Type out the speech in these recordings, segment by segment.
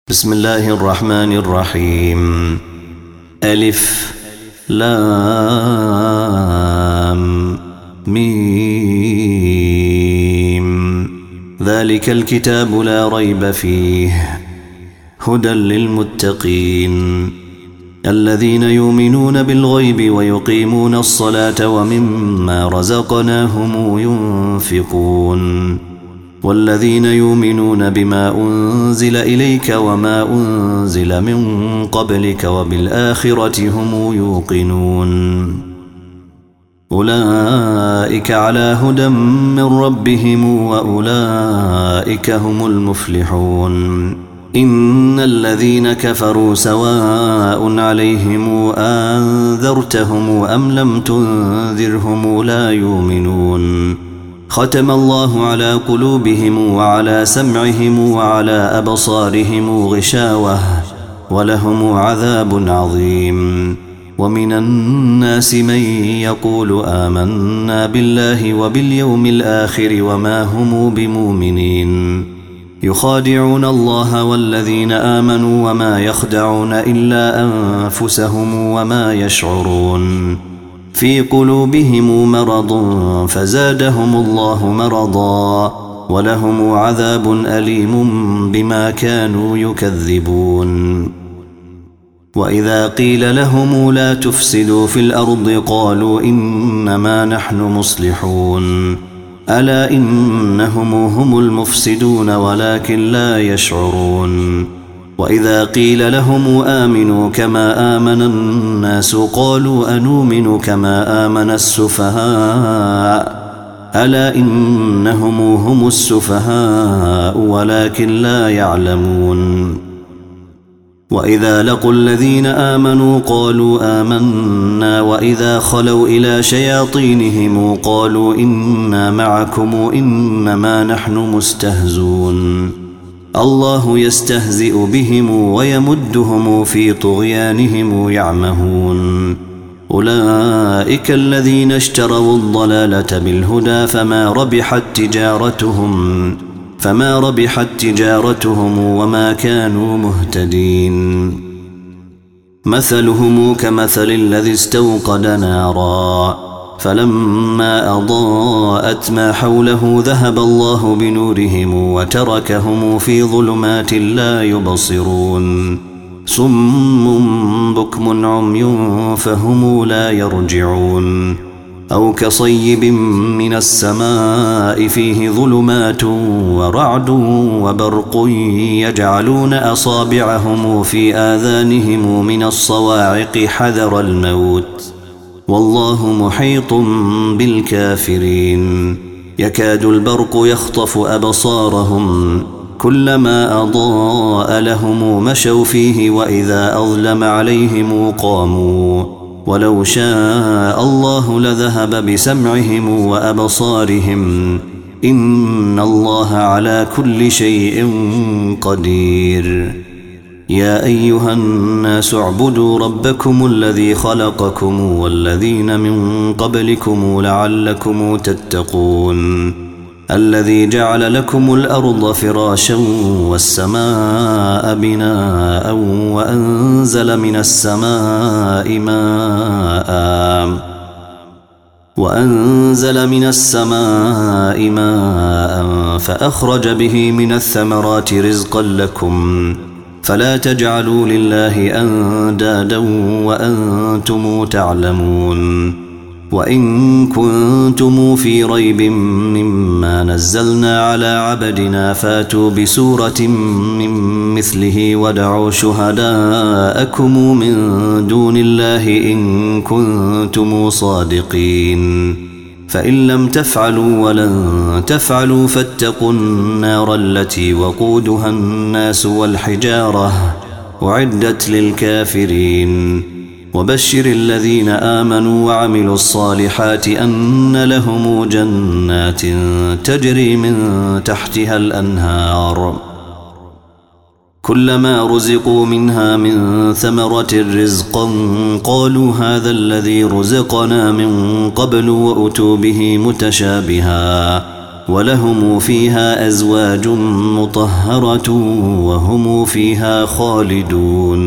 بسم الله الرحمن الرحيم. ألف لام ميم. ذلك الكتاب لا ريب فيه هدى للمتقين الذين يؤمنون بالغيب ويقيمون الصلاة ومما رزقناهم ينفقون والذين يؤمنون بما أنزل إليك وما أنزل من قبلك وبالآخرة هم يوقنون أولئك على هدى من ربهم وأولئك هم المفلحون. إن الذين كفروا سواء عليهم أنذرتهم أم لم تنذرهم لا يؤمنون. ختم الله على قلوبهم وعلى سمعهم وعلى أبصارهم غشاوة ولهم عذاب عظيم. ومن الناس من يقول آمنا بالله وباليوم الآخر وما هم بمؤمنين يخادعون الله والذين آمنوا وما يخدعون إلا أنفسهم وما يشعرون. في قلوبهم مرض فزادهم الله مرضا ولهم عذاب أليم بما كانوا يكذبون. وإذا قيل لهم لا تفسدوا في الأرض قالوا إنما نحن مصلحون ألا إنهم هم المفسدون ولكن لا يشعرون. وإذا قيل لهم آمنوا كما آمن الناس قالوا أنؤمن كما آمن السفهاء ألا إنهم هم السفهاء ولكن لا يعلمون. وإذا لقوا الذين آمنوا قالوا آمنا وإذا خلوا إلى شياطينهم قالوا إنا معكم إنما نحن مستهزون الله يستهزئ بهم ويمدهم في طغيانهم يعمهون. أولئك الذين اشتروا الضلالة بالهدى فما ربحت تجارتهم وما كانوا مهتدين. مثلهم كمثل الذي استوقد نارا فلما أضاءت ما حوله ذهب الله بنورهم وتركهم في ظلمات لا يبصرون صم بكم عمي فهم لا يرجعون. أو كصيب من السماء فيه ظلمات ورعد وبرق يجعلون أصابعهم في آذانهم من الصواعق حذر الموت والله محيط بالكافرين. يكاد البرق يخطف أبصارهم كلما أضاء لهم مشوا فيه وإذا أظلم عليهم قاموا ولو شاء الله لذهب بسمعهم وأبصارهم إن الله على كل شيء قدير. يا أيها الناس اعبدوا ربكم الذي خلقكم والذين من قبلكم لعلكم تتقون الذي جعل لكم الأرض فراشا والسماء بناء وأنزل من السماء ماء فأخرج به من الثمرات رزقا لكم فلا تجعلوا لله أندادا وأنتم تعلمون. وإن كنتم في ريب مما نزلنا على عبدنا فاتوا بسورة من مثله ودعوا شهداءكم من دون الله إن كنتم صادقين فإن لم تفعلوا ولن تفعلوا فاتقوا النار التي وقودها الناس والحجارة أعدت للكافرين. وبشر الذين آمنوا وعملوا الصالحات أن لهم جنات تجري من تحتها الأنهار كلما رزقوا منها من ثمرة رزقا قالوا هذا الذي رزقنا من قبل وأتوا به متشابها ولهم فيها أزواج مطهرة وهم فيها خالدون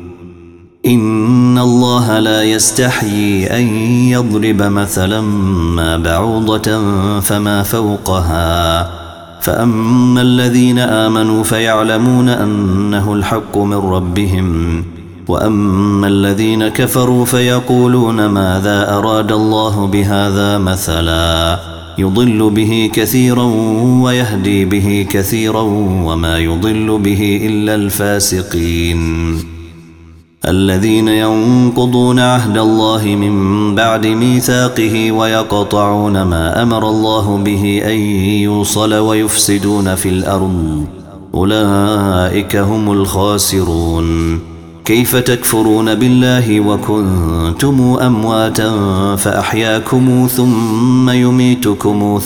إن الله لا يستحيي أن يضرب مثلا ما بعوضة فما فوقها فأما الذين آمنوا فيعلمون أنه الحق من ربهم وأما الذين كفروا فيقولون ماذا أراد الله بهذا مثلا يضل به كثيرا ويهدي به كثيرا وما يضل به إلا الفاسقين الذين ينقضون عهد الله من بعد ميثاقه ويقطعون ما أمر الله به أن يوصل ويفسدون في الأرض أولئك هم الخاسرون كيف تكفرون بالله وكنتم أمواتا فأحياكم ثم يميتكم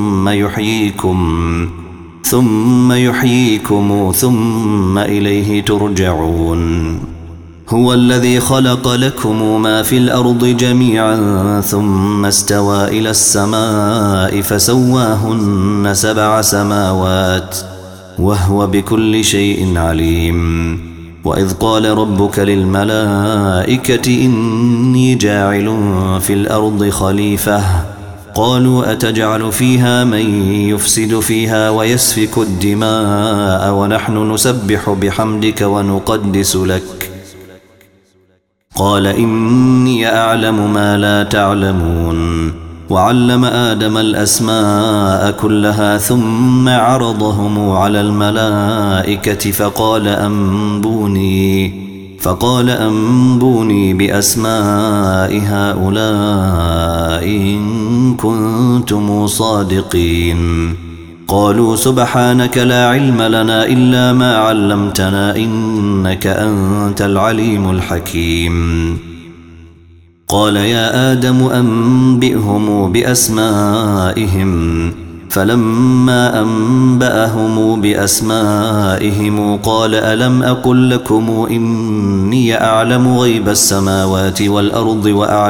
ثم يحييكم ثم إليه ترجعون هو الذي خلق لكم ما في الأرض جميعا ثم استوى إلى السماء فسواهن 7 سماوات وهو بكل شيء عليم وإذ قال ربك للملائكة إني جاعل في الأرض خليفة قالوا أتجعل فيها من يفسد فيها ويسفك الدماء ونحن نسبح بحمدك ونقدس لك قال إني أعلم ما لا تعلمون وعلم آدم الأسماء كلها ثم عرضهم على الملائكة فقال أنبوني بأسماء هؤلاء إن كنتم صادقين قالوا سبحانك لا علم لنا إلا ما علمتنا إنك أنت العليم الحكيم قال يا آدم أنبئهم بأسمائهم فلما أنبأهم بأسمائهم قال ألم أقل لكم إني أعلم غيب السماوات والأرض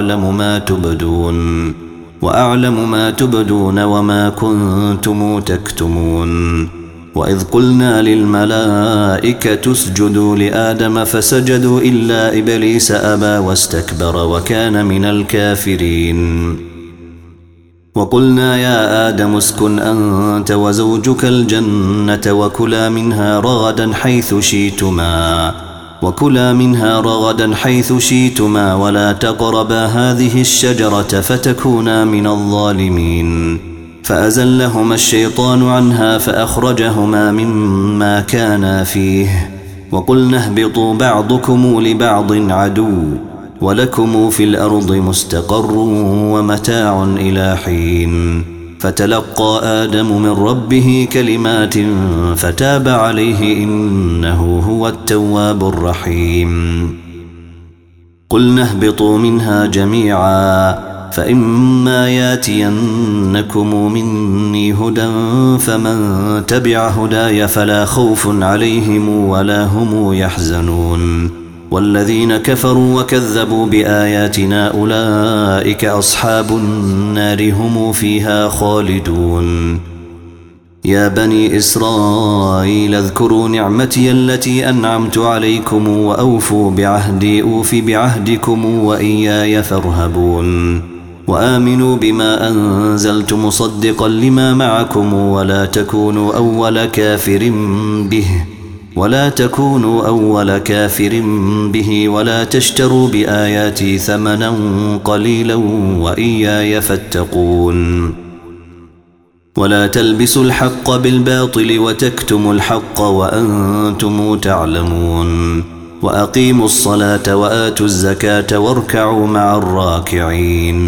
وأعلم ما تبدون وما كنتم تكتمون وإذ قلنا للملائكة اسجدوا لآدم فسجدوا إلا إبليس أبى واستكبر وكان من الكافرين وقلنا يا آدم اسكن أنت وزوجك الجنة وكلا منها رغدا حيث شئتما ولا تقربا هذه الشجرة فتكونا من الظالمين فأزلهما الشيطان عنها فأخرجهما مما كانا فيه وقلنا اهبطوا بعضكم لبعض عدو ولكم في الأرض مستقر ومتاع إلى حين فتلقى آدم من ربه كلمات فتاب عليه إنه هو التواب الرحيم قلنا اهبطوا منها جميعا فإما ياتينكم مني هدى فمن تبع هداي فلا خوف عليهم ولا هم يحزنون والذين كفروا وكذبوا بآياتنا أولئك أصحاب النار هم فيها خالدون يا بني إسرائيل اذكروا نعمتي التي أنعمت عليكم وأوفوا بعهدي أوف بعهدكم وإياي فارهبون وآمنوا بما أنزلت مصدقا لما معكم ولا تكونوا أول كافر به ولا تشتروا بآياتي ثمنا قليلا وإياي فاتقون ولا تلبسوا الحق بالباطل وتكتموا الحق وأنتم تعلمون وأقيموا الصلاة وآتوا الزكاة واركعوا مع الراكعين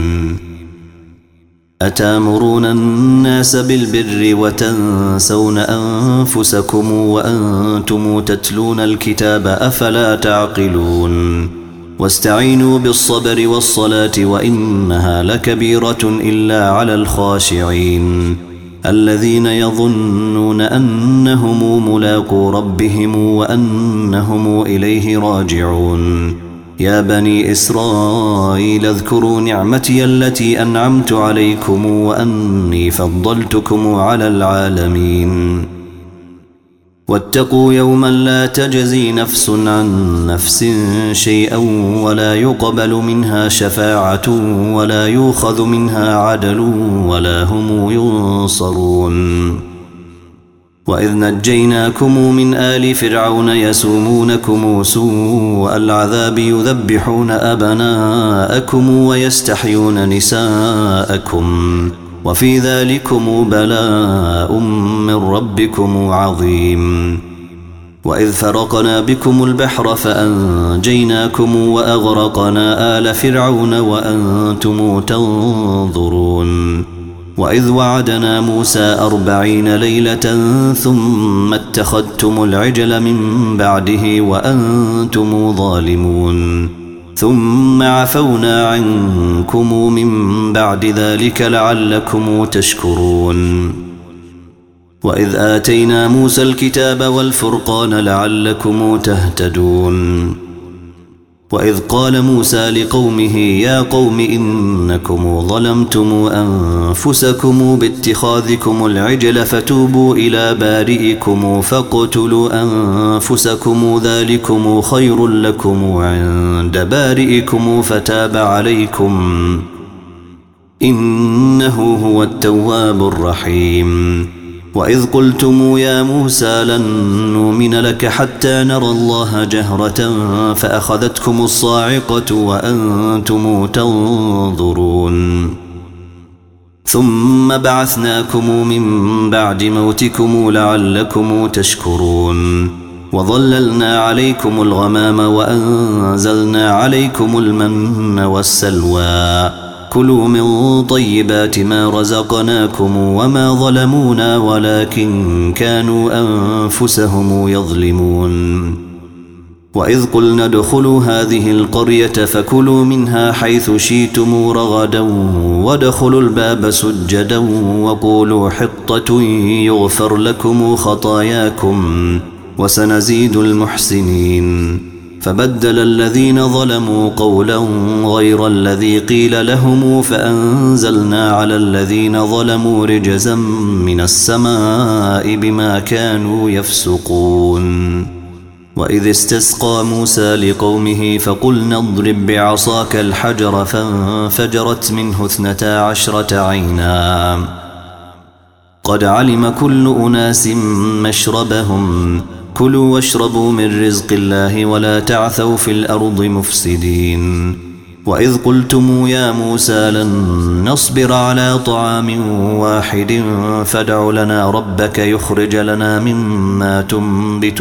أتامرون الناس بالبر وتنسون أنفسكم وأنتم تتلون الكتاب أفلا تعقلون واستعينوا بالصبر والصلاة وإنها لكبيرة إلا على الخاشعين الذين يظنون أنهم ملاقو ربهم وأنهم إليه راجعون يا بني إسرائيل اذكروا نعمتي التي أنعمت عليكم وأني فضلتكم على العالمين واتقوا يوما لا تجزي نفس عن نفس شيئا ولا يقبل منها شفاعة ولا يؤخذ منها عدل ولا هم ينصرون وإذ نجيناكم من آل فرعون يسومونكم سوء العذاب يذبحون أبناءكم ويستحيون نساءكم وفي ذلكم بلاء من ربكم عظيم وإذ فرقنا بكم البحر فأنجيناكم وأغرقنا آل فرعون وأنتم تنظرون وإذ وعدنا موسى 40 ليلة ثم اتخذتم العجل من بعده وأنتم ظالمون ثم عفونا عنكم من بعد ذلك لعلكم تشكرون وإذ آتينا موسى الكتاب والفرقان لعلكم تهتدون وإذ قال موسى لقومه يا قوم إنكم ظلمتم أنفسكم باتخاذكم العجل فتوبوا إلى بارئكم فاقتلوا أنفسكم ذلكم خير لكم عند بارئكم فتاب عليكم إنه هو التواب الرحيم وإذ قلتم يا موسى لن نؤمن لك حتى نرى الله جهرة فأخذتكم الصاعقة وأنتم تنظرون ثم بعثناكم من بعد موتكم لعلكم تشكرون وظللنا عليكم الغمام وأنزلنا عليكم المن والسلوى كلوا من طيبات ما رزقناكم وما ظلمونا ولكن كانوا أنفسهم يظلمون وإذ قلنا ادخلوا هذه القرية فكلوا منها حيث شئتم رغدا وادخلوا الباب سجدا وقولوا حطة يغفر لكم خطاياكم وسنزيد المحسنين فبدل الذين ظلموا قولا غير الذي قيل لهم فأنزلنا على الذين ظلموا رجزا من السماء بما كانوا يفسقون وإذ استسقى موسى لقومه فقلنا اضرب بعصاك الحجر فانفجرت منه 12 عينا قد علم كل أناس مشربهم كلوا واشربوا من رزق الله ولا تعثوا في الأرض مفسدين وإذ قلتم يا موسى لن نصبر على طعام واحد فادع لنا ربك يخرج لنا مما تنبت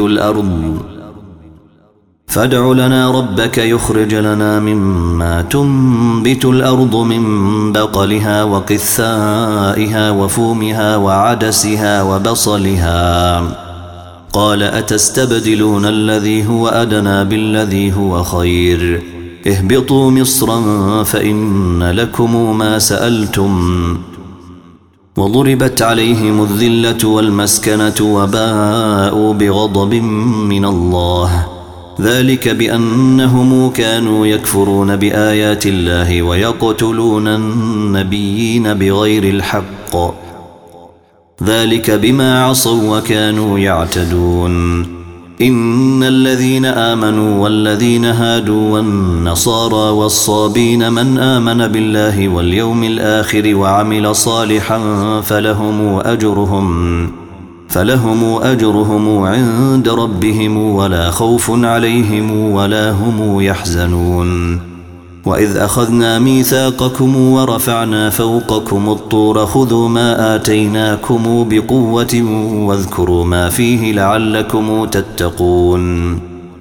الأرض من بقلها وقثائها وفومها وعدسها وبصلها قال أتستبدلون الذي هو أدنى بالذي هو خير اهبطوا مصرا فإن لكم ما سألتم وضربت عليهم الذلة والمسكنة وباءوا بغضب من الله ذلك بأنهم كانوا يكفرون بآيات الله ويقتلون النبيين بغير الحق ذلك بما عصوا وكانوا يعتدون إن الذين آمنوا والذين هادوا والنصارى والصابين من آمن بالله واليوم الآخر وعمل صالحا فلهم أجرهم عند ربهم ولا خوف عليهم ولا هم يحزنون وإذ أخذنا ميثاقكم ورفعنا فوقكم الطور خذوا ما آتيناكم بقوة واذكروا ما فيه لعلكم تتقون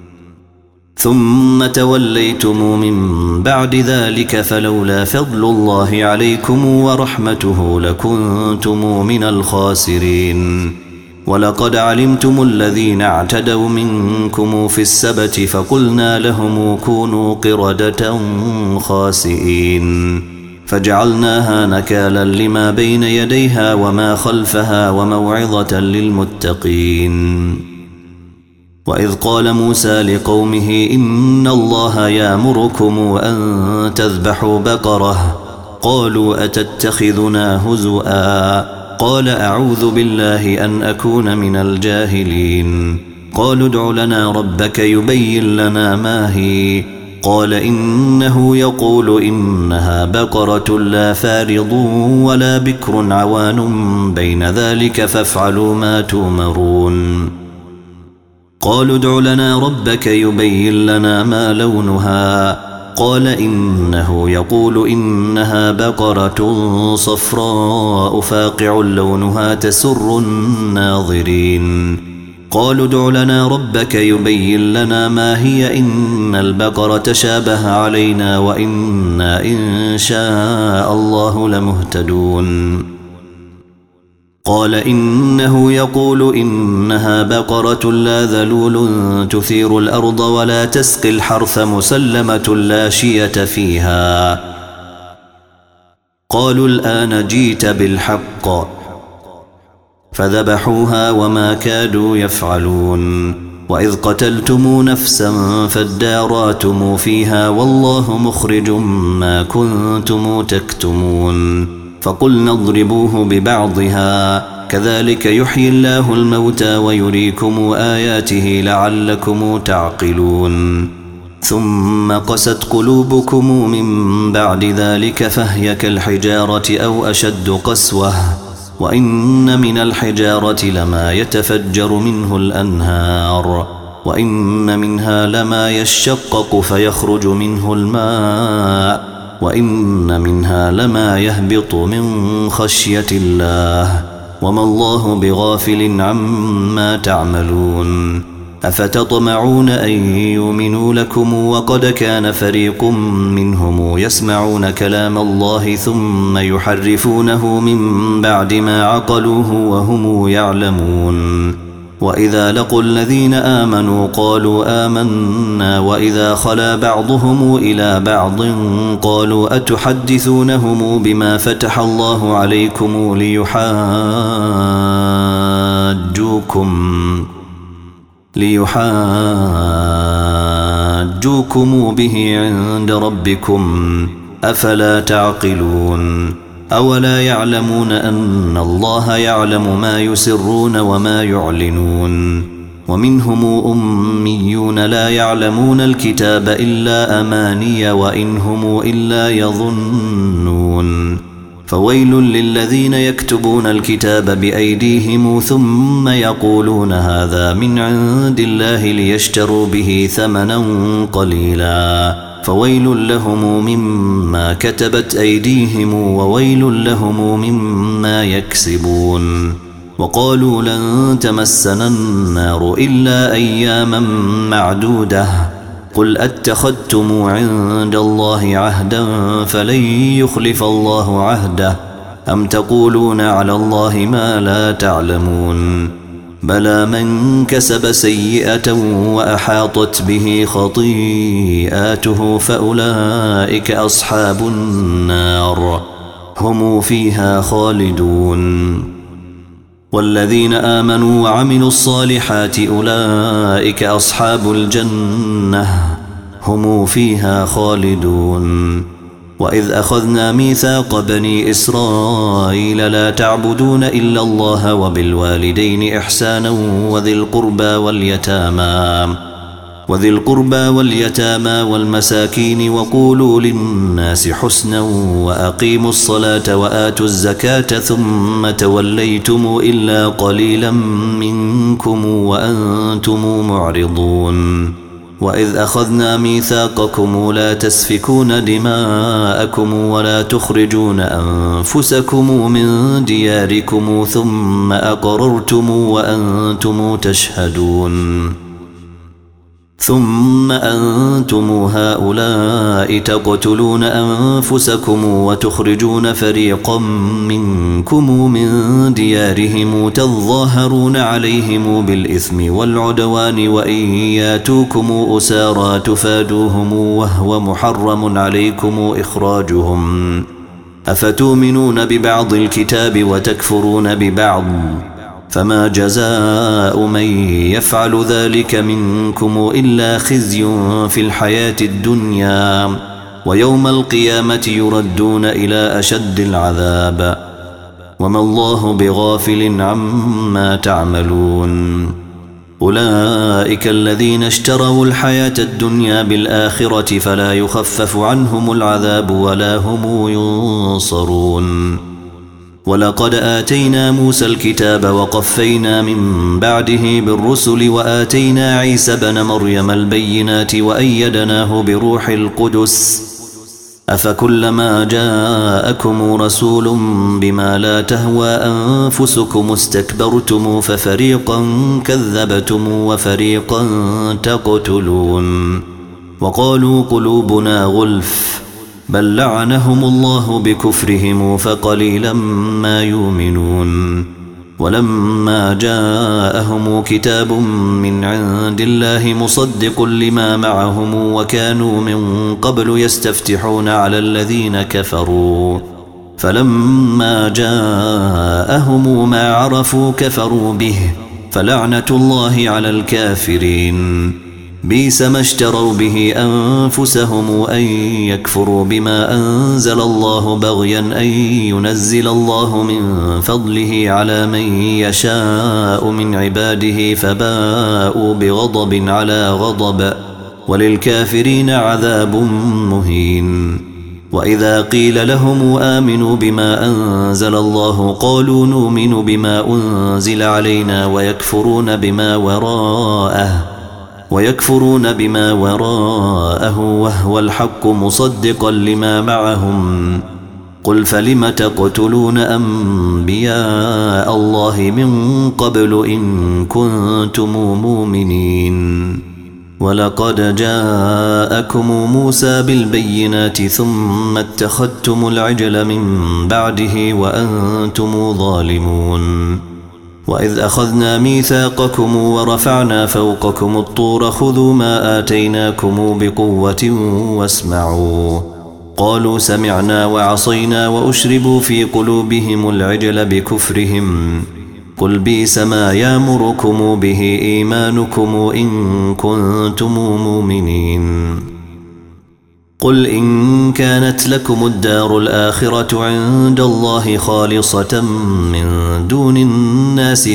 ثم توليتم من بعد ذلك فلولا فضل الله عليكم ورحمته لكنتم من الخاسرين ولقد علمتم الذين اعتدوا منكم في السبت فقلنا لهم كونوا قردة خاسئين فجعلناها نكالا لما بين يديها وما خلفها وموعظة للمتقين وإذ قال موسى لقومه إن الله يأمركم أن تذبحوا بقرة قالوا أتتخذنا هزؤا قال أعوذ بالله أن أكون من الجاهلين قالوا ادع لنا ربك يبين لنا ما هي قال إنه يقول إنها بقرة لا فارض ولا بكر عوان بين ذلك فافعلوا ما تؤمرون قالوا ادع لنا ربك يبين لنا ما لونها قال إنه يقول إنها بقرة صفراء فاقع لونها تسر الناظرين قالوا ادع لنا ربك يبين لنا ما هي إن البقرة شابه علينا وإنا إن شاء الله لمهتدون قال إنه يقول إنها بقرة لا ذلول تثير الأرض ولا تسقي الحرث مسلمة لا شية فيها قالوا الآن جيت بالحق فذبحوها وما كادوا يفعلون وإذ قتلتم نفسا فادارأتم فيها والله مخرج ما كنتم تكتمون فقلنا اضربوه ببعضها كذلك يحيي الله الموتى ويريكم آياته لعلكم تعقلون ثم قست قلوبكم من بعد ذلك فهي كالحجارة أو أشد قسوة وإن من الحجارة لما يتفجر منه الأنهار وإن منها لما يشقق فيخرج منه الماء وإن منها لما يهبط من خشية الله وما الله بغافل عما تعملون أفتطمعون أن يؤمنوا لكم وقد كان فريق منهم يسمعون كلام الله ثم يحرفونه من بعد ما عقلوه وهم يعلمون وإذا لقوا الذين آمنوا قالوا آمنا وإذا خلا بعضهم إلى بعض قالوا أتحدثونهم بما فتح الله عليكم ليحاجوكم به عند ربكم أفلا تعقلون أولا يعلمون أن الله يعلم ما يسرون وما يعلنون ومنهم أميون لا يعلمون الكتاب إلا أماني وإن هم إلا يظنون فويل للذين يكتبون الكتاب بأيديهم ثم يقولون هذا من عند الله ليشتروا به ثمنا قليلا فويل لهم مما كتبت أيديهم وويل لهم مما يكسبون وقالوا لن تمسنا النار إلا أياما معدودة قل أتخذتم عند الله عهدا فلن يخلف الله عهده أم تقولون على الله ما لا تعلمون بلى من كسب سيئة وأحاطت به خطيئاته فأولئك أصحاب النار هم فيها خالدون والذين آمنوا وعملوا الصالحات أولئك أصحاب الجنة هم فيها خالدون وإذ أخذنا ميثاق بني إسرائيل لا تعبدون إلا الله وبالوالدين إحسانا وذي القربى واليتامى والمساكين وقولوا للناس حسنا وأقيموا الصلاة وآتوا الزكاة ثم توليتم إلا قليلا منكم وأنتم معرضون وإذ أخذنا ميثاقكم لا تسفكون دماءكم ولا تخرجون أنفسكم من دياركم ثم أقررتم وأنتم تشهدون ثم أنتم هؤلاء تقتلون أنفسكم وتخرجون فريقا منكم من ديارهم تظاهرون عليهم بالإثم والعدوان وإن ياتوكم أسارى تفادوهم وهو محرم عليكم إخراجهم أفتؤمنون ببعض الكتاب وتكفرون ببعض فما جزاء من يفعل ذلك منكم إلا خزي في الحياة الدنيا ويوم القيامة يردون إلى أشد العذاب وما الله بغافل عما تعملون أولئك الذين اشتروا الحياة الدنيا بالآخرة فلا يخفف عنهم العذاب ولا هم ينصرون ولقد آتينا موسى الكتاب وقفينا من بعده بالرسل وآتينا عيسى بن مريم البينات وأيدناه بروح القدس أفكلما جاءكم رسول بما لا تهوى أنفسكم استكبرتم ففريقا كذبتم وفريقا تقتلون وقالوا قلوبنا غلف بل لعنهم الله بكفرهم فقليلا ما يؤمنون ولما جاءهم كتاب من عند الله مصدق لما معهم وكانوا من قبل يستفتحون على الذين كفروا فلما جاءهم ما عرفوا كفروا به فلعنة الله على الكافرين بئس ما اشتروا به أنفسهم أن يكفروا بما أنزل الله بغيا أن ينزل الله من فضله على من يشاء من عباده فباءوا بغضب على غضب وللكافرين عذاب مهين وإذا قيل لهم آمنوا بما أنزل الله قالوا نؤمن بما أنزل علينا ويكفرون بما وراءه وهو الحق مصدقا لما معهم قل فلم تقتلون أنبياء الله من قبل إن كنتم مؤمنين ولقد جاءكم موسى بالبينات ثم اتخذتم العجل من بعده وأنتم ظالمون وإذ أخذنا ميثاقكم ورفعنا فوقكم الطور خذوا ما آتيناكم بقوة واسمعوا قالوا سمعنا وعصينا وأشربوا في قلوبهم العجل بكفرهم قل بئس ما يأمركم به إيمانكم إن كنتم مؤمنين قل إن كانت لكم الدار الآخرة عند الله خالصة من دون الناس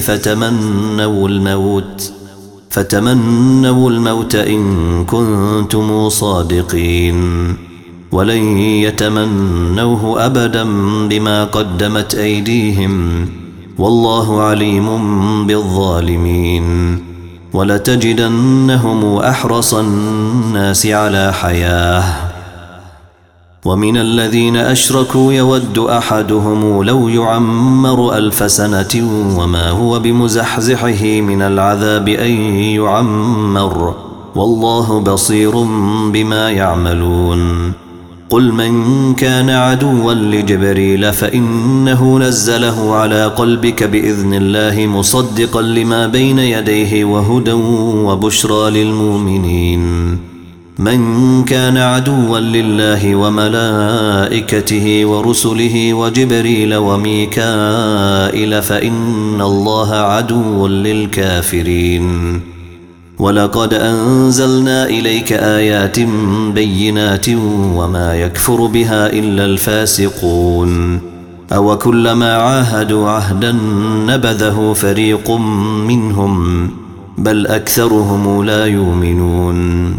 فتمنوا الموت إن كنتم صادقين ولن يتمنوه أبدا بما قدمت أيديهم والله عليم بالظالمين ولتجدنهم أحرص الناس على حياة ومن الذين أشركوا يود أحدهم لو يعمر 1000 سنة وما هو بمزحزحه من العذاب أن يعمر والله بصير بما يعملون قل من كان عدوا لجبريل فإنه نزله على قلبك بإذن الله مصدقا لما بين يديه وهدى وبشرى للمؤمنين من كان عدوا لله وملائكته ورسله وجبريل وميكائيل فإن الله عدو للكافرين ولقد أنزلنا إليك آيات بينات وما يكفر بها إلا الفاسقون أو كلما عاهدوا عهدا نبذه فريق منهم بل أكثرهم لا يؤمنون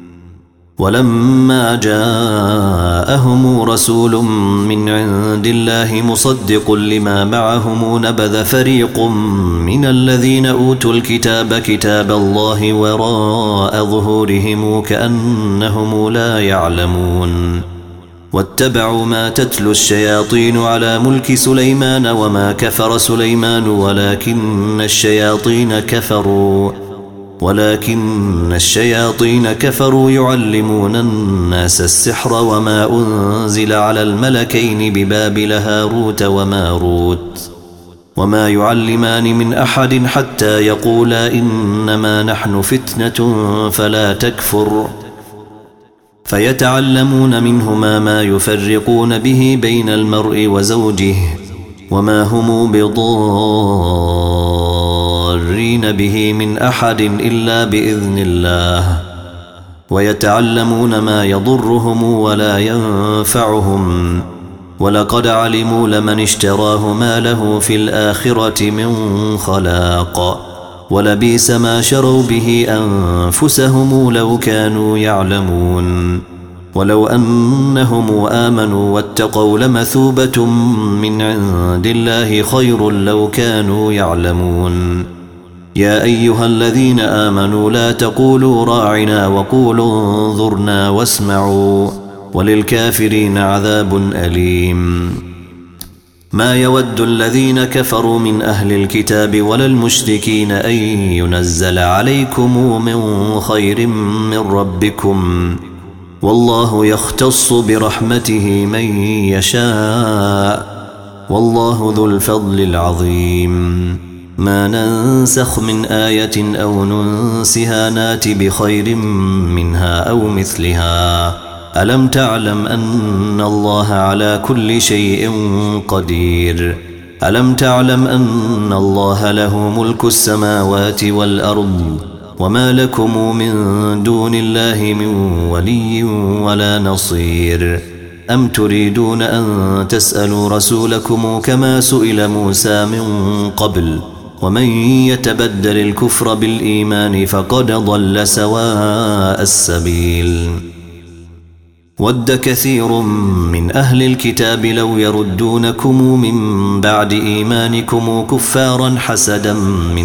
ولما جاءهم رسول من عند الله مصدق لما معهم نبذ فريق من الذين أوتوا الكتاب كتاب الله وراء ظهورهم كأنهم لا يعلمون واتبعوا ما تتلو الشياطين على ملك سليمان وما كفر سليمان ولكن الشياطين كفروا يعلمون الناس السحر وما أنزل على الملكين ببابل هاروت وماروت وما يعلمان من أحد حتى يقولا إنما نحن فتنة فلا تكفر فيتعلمون منهما ما يفرقون به بين المرء وزوجه وما هم بضار مضرين به من أحد إلا بإذن الله ويتعلمون ما يضرهم ولا ينفعهم ولقد علموا لمن اشتراه ما له في الآخرة من خلاق ولبئس ما شروا به أنفسهم لو كانوا يعلمون ولو أنهم آمنوا واتقوا لمثوبة من عند الله خير لو كانوا يعلمون يا أيها الذين آمنوا لا تقولوا راعنا وقولوا انظرنا واسمعوا وللكافرين عذاب أليم ما يود الذين كفروا من أهل الكتاب ولا المشركين أن ينزل عليكم من خير من ربكم والله يختص برحمته من يشاء والله ذو الفضل العظيم ما ننسخ من آية أو ننسها نات بخير منها أو مثلها ألم تعلم أن الله على كل شيء قدير ألم تعلم أن الله له ملك السماوات والأرض وما لكم من دون الله من ولي ولا نصير أم تريدون أن تسألوا رسولكم كما سئل موسى من قبل ومن يتبدل الكفر بالإيمان فقد ضل سواء السبيل ود كثير من أهل الكتاب لو يردونكم من بعد إيمانكم كفارا حسدا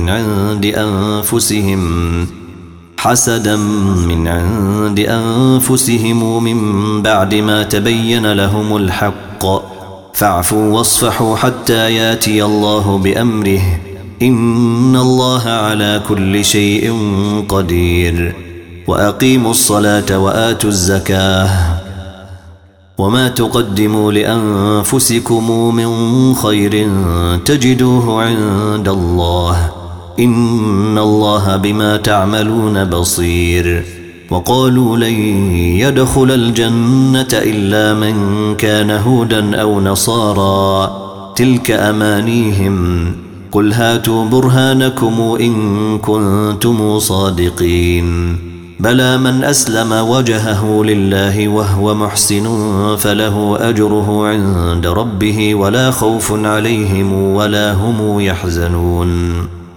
من عند أنفسهم من بعد ما تبين لهم الحق فاعفوا واصفحوا حتى ياتي الله بأمره إن الله على كل شيء قدير وأقيموا الصلاة وآتوا الزكاة وما تقدموا لأنفسكم من خير تجدوه عند الله إن الله بما تعملون بصير وقالوا لن يدخل الجنة إلا من كان هودا أو نصارى تلك أمانيهم قل هاتوا برهانكم إن كنتم صادقين بلى من أسلم وجهه لله وهو محسن فله أجره عند ربه ولا خوف عليهم ولا هم يحزنون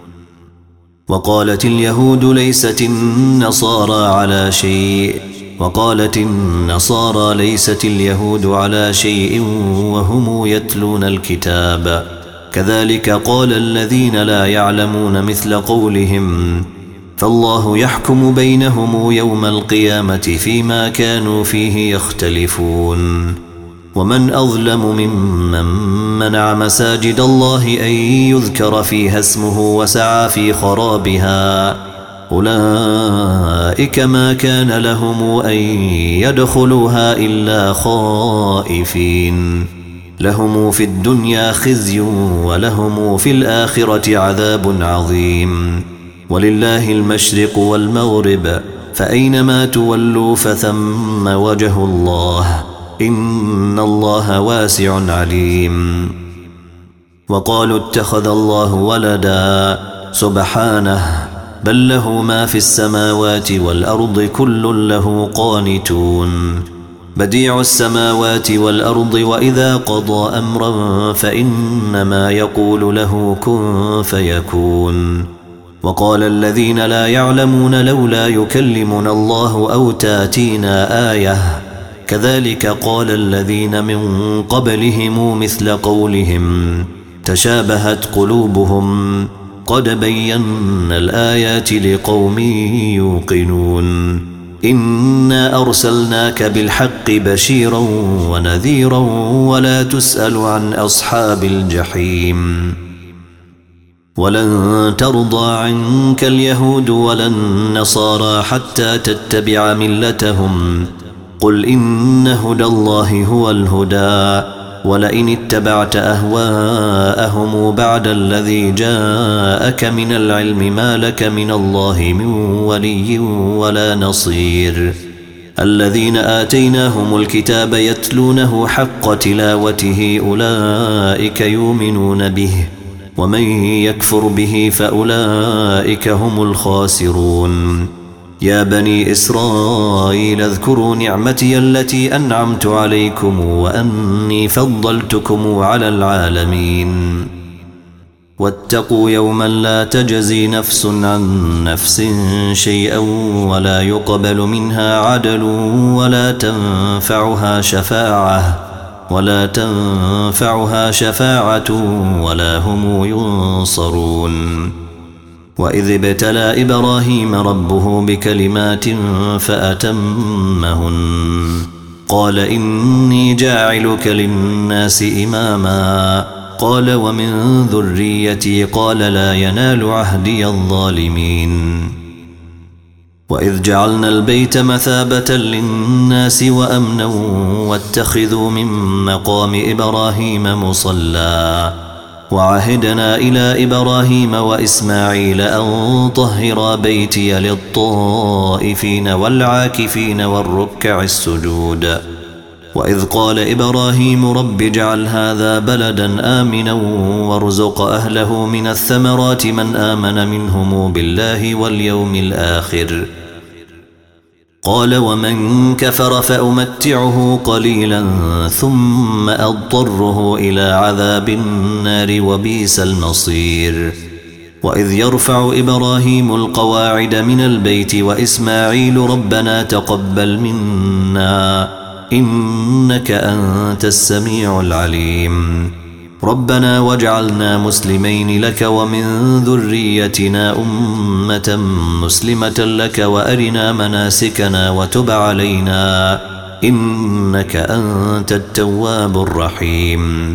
وقالت اليهود ليست النصارى على شيء وقالت النصارى ليست اليهود على شيء وهم يتلون الكتاب كذلك قال الذين لا يعلمون مثل قولهم فالله يحكم بينهم يوم القيامة فيما كانوا فيه يختلفون ومن أظلم ممن منع مساجد الله أن يذكر فيها اسمه وسعى في خرابها أولئك ما كان لهم أن يدخلوها إلا خائفين لهم في الدنيا خزي ولهم في الآخرة عذاب عظيم ولله المشرق والمغرب فأينما تولوا فثم وجه الله إن الله واسع عليم وقالوا اتخذ الله ولدا سبحانه بل له ما في السماوات والأرض كل له قانتون بديع السماوات والأرض وإذا قضى أمرا فإنما يقول له كن فيكون وقال الذين لا يعلمون لولا يكلمنا الله أو تاتينا آية كذلك قال الذين من قبلهم مثل قولهم تشابهت قلوبهم قد بينا الآيات لقوم يوقنون إنا أرسلناك بالحق بشيرا ونذيرا ولا تسأل عن أصحاب الجحيم ولن ترضى عنك اليهود ولا النصارى حتى تتبع ملتهم قل إن هدى الله هو الهدى ولئن اتبعت أهواءهم بعد الذي جاءك من العلم ما لك من الله من ولي ولا نصير الذين آتيناهم الكتاب يتلونه حق تلاوته أولئك يؤمنون به ومن يكفر به فأولئك هم الخاسرون. يا بني إسرائيل اذكروا نعمتي التي أنعمت عليكم وأني فضلتكم على العالمين. واتقوا يوما لا تجزي نفس عن نفس شيئا ولا يقبل منها عدل ولا تنفعها شفاعة ولا هم ينصرون. وإذ ابتلى إبراهيم ربه بكلمات فأتمهن قال إني جاعلك للناس إماما قال ومن ذريتي قال لا ينال عهدي الظالمين. وإذ جعلنا البيت مثابة للناس وأمنا واتخذوا من مقام إبراهيم مصلى وعهدنا إلى إبراهيم وإسماعيل أن طهرا بيتي للطائفين والعاكفين والركع السجود. وإذ قال إبراهيم رب اجعل هذا بلدا آمنا وارزق أهله من الثمرات من آمن منهم بالله واليوم الآخر قال ومن كفر فأمتعه قليلا ثم أضطره إلى عذاب النار وبئس المصير. وإذ يرفع إبراهيم القواعد من البيت وإسماعيل ربنا تقبل منا إنك أنت السميع العليم ربنا واجعلنا مسلمين لك ومن ذريتنا أمة مسلمة لك وأرنا مناسكنا وتب علينا إنك أنت التواب الرحيم.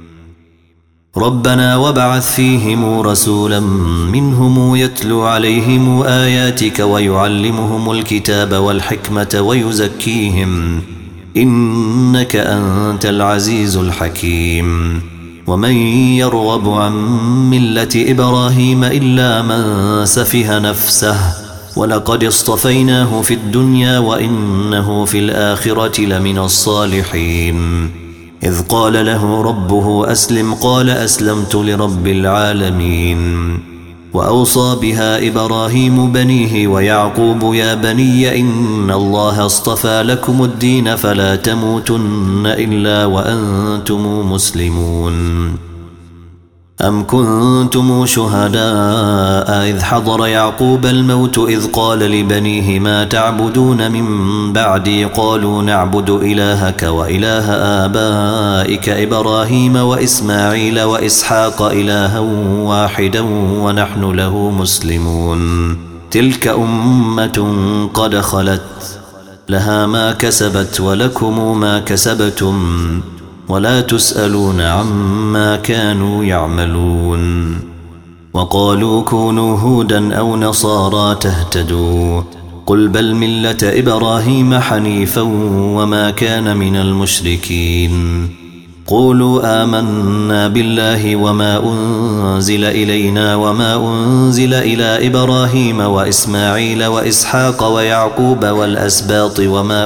ربنا وابعث فيهم رسولا منهم يتلو عليهم آياتك ويعلمهم الكتاب والحكمة ويزكيهم إنك أنت العزيز الحكيم. ومن يرغب عن ملة إبراهيم إلا من سفه نفسه ولقد اصطفيناه في الدنيا وإنه في الآخرة لمن الصالحين. إذ قال له ربه أسلم قال أسلمت لرب العالمين. وأوصى بها إبراهيم بنيه ويعقوب يا بني إن الله اصطفى لكم الدين فلا تموتن إلا وأنتم مسلمون. أم كنتم شهداء إذ حضر يعقوب الموت إذ قال لبنيه ما تعبدون من بعدي قالوا نعبد إلهك وإله آبائك إبراهيم وإسماعيل وإسحاق إلها واحدا ونحن له مسلمون. تلك أمة قد خلت لها ما كسبت ولكم ما كسبتم ولا تسألون عما كانوا يعملون. وقالوا كونوا هودا أو نصارى تهتدوا قل بل ملة إبراهيم حنيفا وما كان من المشركين. قولوا آمنا بالله وما أنزل إلينا وما أنزل إلى إبراهيم وإسماعيل وإسحاق ويعقوب والأسباط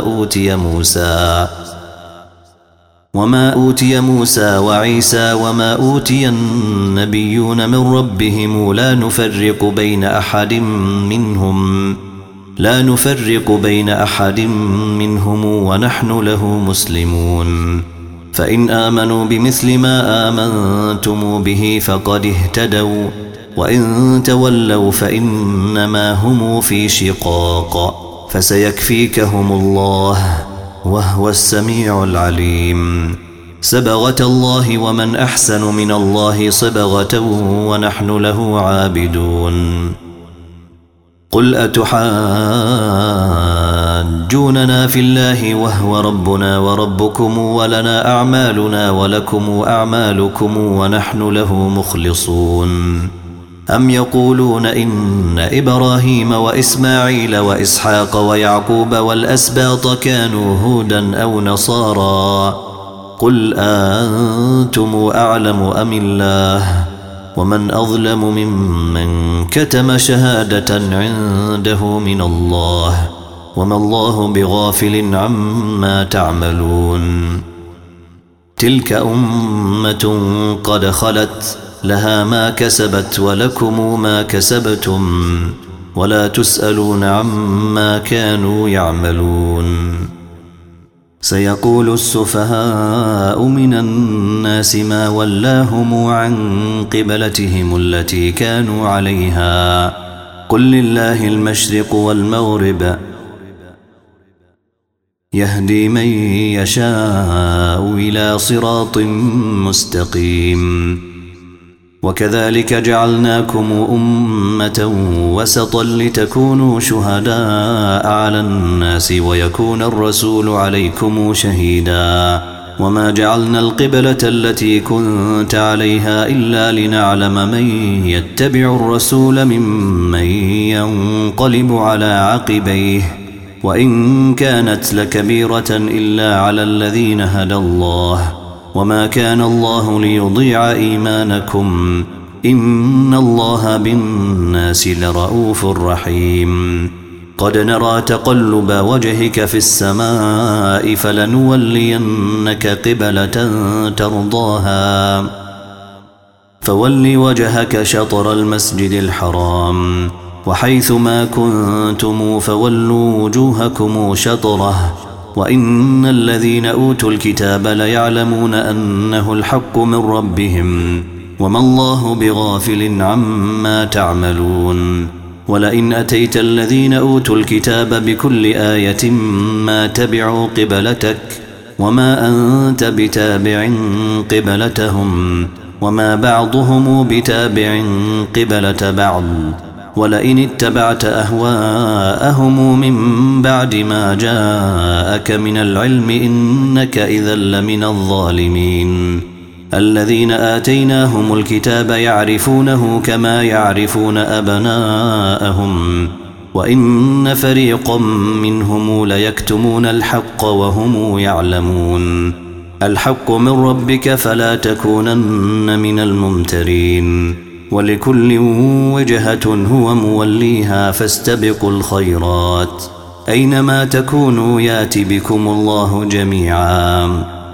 وما أوتي موسى وعيسى وما أوتي النبيون من ربهم لا نفرق بين أحد منهم ونحن له مسلمون. فإن آمنوا بمثل ما آمنتم به فقد اهتدوا وإن تولوا فإنما هم في شقاق فسيكفيكهم الله وهو السميع العليم. صبغة الله ومن أحسن من الله صبغة ونحن له عابدون. قل أتحاجوننا في الله وهو ربنا وربكم ولنا أعمالنا ولكم أعمالكم ونحن له مخلصون. أم يقولون إن إبراهيم وإسماعيل وإسحاق ويعقوب والأسباط كانوا هودا أو نصارى قل أنتم أعلم أم الله ومن أظلم ممن كتم شهادة عنده من الله وما الله بغافل عما تعملون. تلك أمة قد خلت لها ما كسبت ولكم ما كسبتم ولا تسألون عما كانوا يعملون. سيقول السفهاء من الناس ما ولاهم عن قبلتهم التي كانوا عليها قل لله المشرق والمغرب يهدي من يشاء إلى صراط مستقيم. وكذلك جعلناكم أمة وسطا لتكونوا شهداء على الناس ويكون الرسول عليكم شهيدا. وما جعلنا القبلة التي كنت عليها إلا لنعلم من يتبع الرسول ممن ينقلب على عقبيه وإن كانت لكبيرة إلا على الذين هدى الله وما كان الله ليضيع إيمانكم إن الله بالناس لرؤوف رحيم. قد نرى تقلب وجهك في السماء فلنولينك قبلة ترضاها فول وجهك شطر المسجد الحرام وحيث ما كنتم فولوا وجوهكم شطره وإن الذين أوتوا الكتاب ليعلمون أنه الحق من ربهم وما الله بغافل عما تعملون. ولئن أتيت الذين أوتوا الكتاب بكل آية ما تبعوا قبلتك وما أنت بتابع قبلتهم وما بعضهم بتابع قبلة بعض ولئن اتبعت أهواءهم من بعد ما جاءك من العلم إنك إذا لمن الظالمين. الذين آتيناهم الكتاب يعرفونه كما يعرفون أبناءهم وإن فريقا منهم ليكتمون الحق وهم يعلمون. الحق من ربك فلا تكونن من الممترين. ولكل وجهة هو موليها فاستبقوا الخيرات أينما تكونوا يات بكم الله جميعا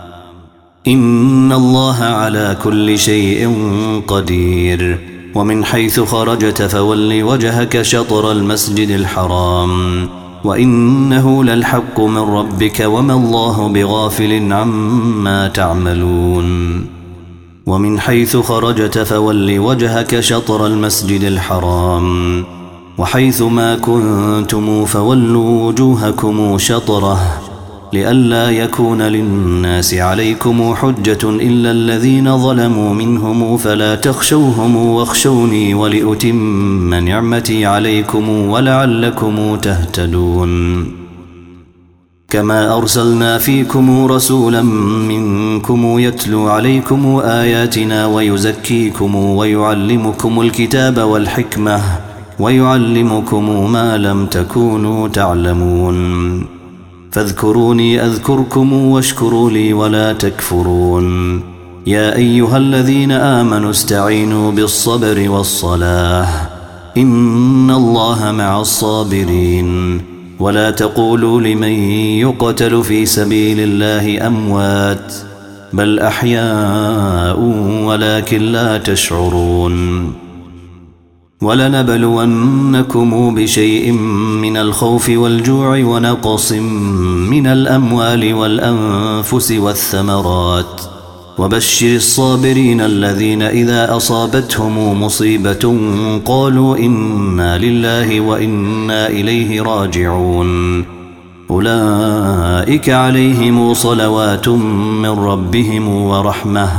إن الله على كل شيء قدير. ومن حيث خرجت فول وجهك شطر المسجد الحرام وإنه للحق من ربك وما الله بغافل عما تعملون. ومن حيث خرجت فول وجهك شطر المسجد الحرام وحيث ما كنتم فولوا وجوهكم شطره لئلا يكون للناس عليكم حجة إلا الذين ظلموا منهم فلا تخشوهم واخشوني ولأتم نعمتي عليكم ولعلكم تهتدون. كما أرسلنا فيكم رسولا منكم يتلو عليكم آياتنا ويزكيكم ويعلمكم الكتاب والحكمة ويعلمكم ما لم تكونوا تعلمون. فاذكروني أذكركم واشكروا لي ولا تكفرون. يا أيها الذين آمنوا استعينوا بالصبر والصلاة إن الله مع الصابرين. ولا تقولوا لمن يقتل في سبيل الله أموات بل أحياء ولكن لا تشعرون. ولنبلونكم بشيء من الخوف والجوع ونقص من الأموال والأنفس والثمرات وبشر الصابرين الذين إذا أصابتهم مصيبة قالوا إنا لله وإنا إليه راجعون. أولئك عليهم صلوات من ربهم ورحمة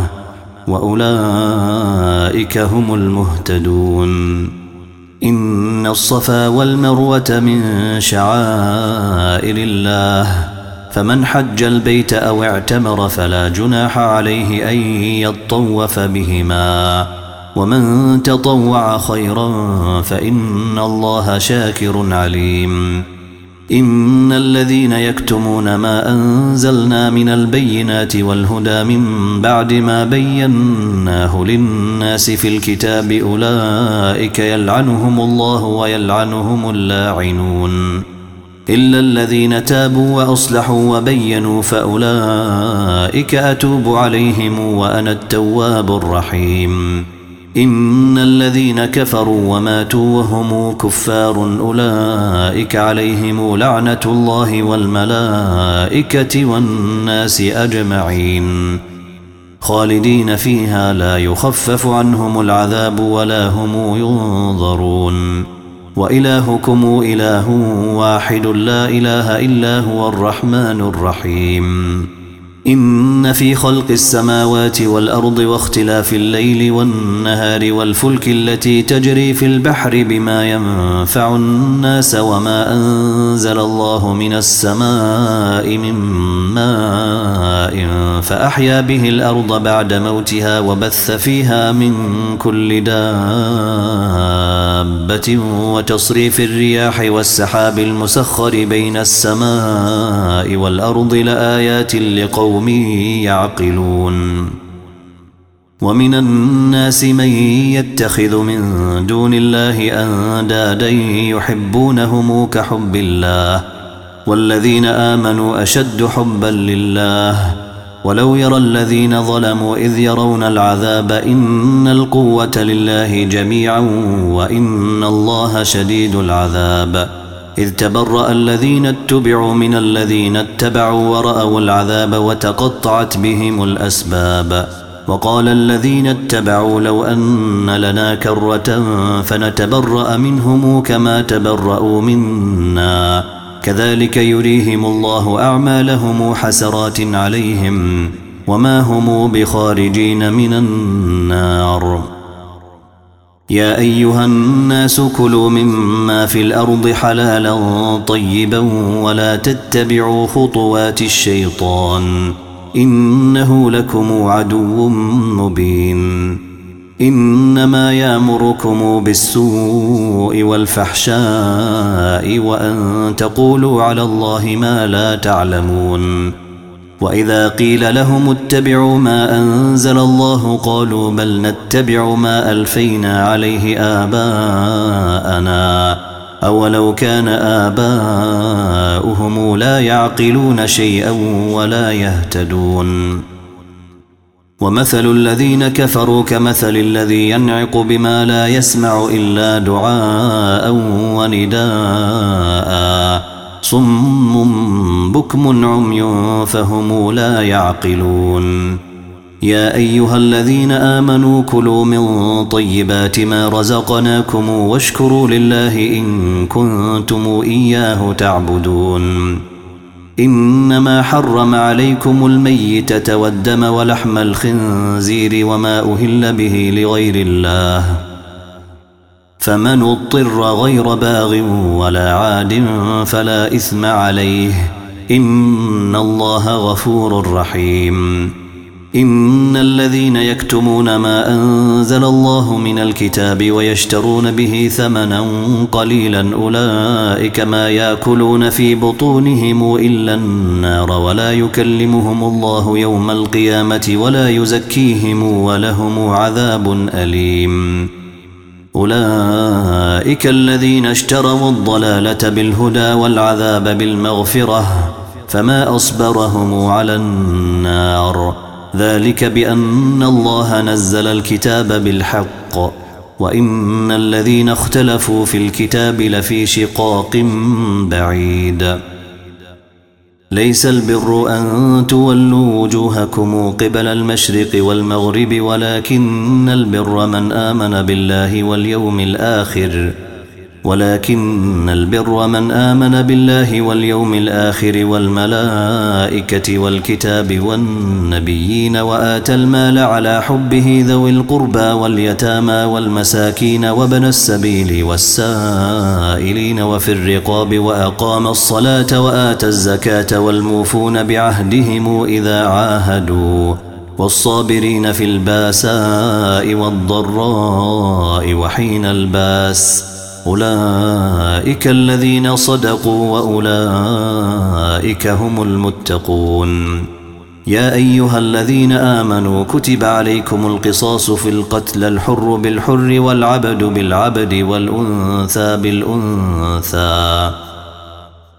وأولئك هم المهتدون. إن الصفا والمروة من شعائر الله فمن حج البيت أو اعتمر فلا جناح عليه أن يطوف بهما ومن تطوع خيرا فإن الله شاكر عليم. إن الذين يكتمون ما أنزلنا من البينات والهدى من بعد ما بيناه للناس في الكتاب أولئك يلعنهم الله ويلعنهم اللاعنون إلا الذين تابوا وأصلحوا وبينوا فأولئك أتوب عليهم وأنا التواب الرحيم. إن الذين كفروا وماتوا وهم كفار أولئك عليهم لعنة الله والملائكة والناس أجمعين خالدين فيها لا يخفف عنهم العذاب ولا هم ينظرون وإلهكم إله واحد لا إله إلا هو الرحمن الرحيم إن في خلق السماوات والأرض واختلاف الليل والنهار والفلك التي تجري في البحر بما ينفع الناس وما أنزل الله من السماء من ماء فأحيا به الأرض بعد موتها وبث فيها من كل دابة وتصريف الرياح والسحاب المسخر بين السماء والأرض لآيات لقوم يعقلون ومن الناس من يتخذ من دون الله أندادا يحبونهم كحب الله والذين آمنوا أشد حبا لله ولو يرى الذين ظلموا إذ يرون العذاب إن القوة لله جميعا وإن الله شديد العذاب إذ تبرأ الذين اتبعوا من الذين اتبعوا ورأوا العذاب وتقطعت بهم الأسباب وقال الذين اتبعوا لو أن لنا كرة فنتبرأ منهم كما تبرأوا منا كذلك يريهم الله أعمالهم حسرات عليهم وما هم بخارجين من النار يا أيها الناس كلوا مما في الأرض حلالا طيبا ولا تتبعوا خطوات الشيطان إنه لكم عدو مبين إنما يأمركم بالسوء والفحشاء وأن تقولوا على الله ما لا تعلمون وإذا قيل لهم اتبعوا ما أنزل الله قالوا بل نتبع ما ألفينا عليه آباءنا أولو كان آباؤهم لا يعقلون شيئا ولا يهتدون ومثل الذين كفروا كمثل الذي ينعق بما لا يسمع إلا دعاء ونداء صم بكم عمي فهم لا يعقلون يا أيها الذين آمنوا كلوا من طيبات ما رزقناكم واشكروا لله إن كنتم إياه تعبدون إنما حرم عليكم الميتة والدم ولحم الخنزير وما أهل به لغير الله فمن اضطر غير باغ ولا عاد فلا إثم عليه إن الله غفور رحيم إن الذين يكتمون ما أنزل الله من الكتاب ويشترون به ثمنا قليلا أولئك ما يأكلون في بطونهم إلا النار ولا يكلمهم الله يوم القيامة ولا يزكيهم ولهم عذاب أليم أولئك الذين اشتروا الضلالة بالهدى والعذاب بالمغفرة فما أصبرهم على النار ذلك بأن الله نزل الكتاب بالحق وإن الذين اختلفوا في الكتاب لفي شقاق بعيد ليس البر أن تولوا وجوهكم قبل المشرق والمغرب ولكن البر من آمن بالله واليوم الآخر والملائكة والكتاب والنبيين وآتى المال على حبه ذوي القربى واليتامى والمساكين وابن السبيل والسائلين وفي الرقاب وأقام الصلاة وآتى الزكاة والموفون بعهدهم إذا عاهدوا والصابرين في الباساء والضراء وحين الباس أولئك الذين صدقوا وأولئك هم المتقون يا أيها الذين آمنوا كتب عليكم القصاص في القتل الحر بالحر والعبد بالعبد والأنثى بالأنثى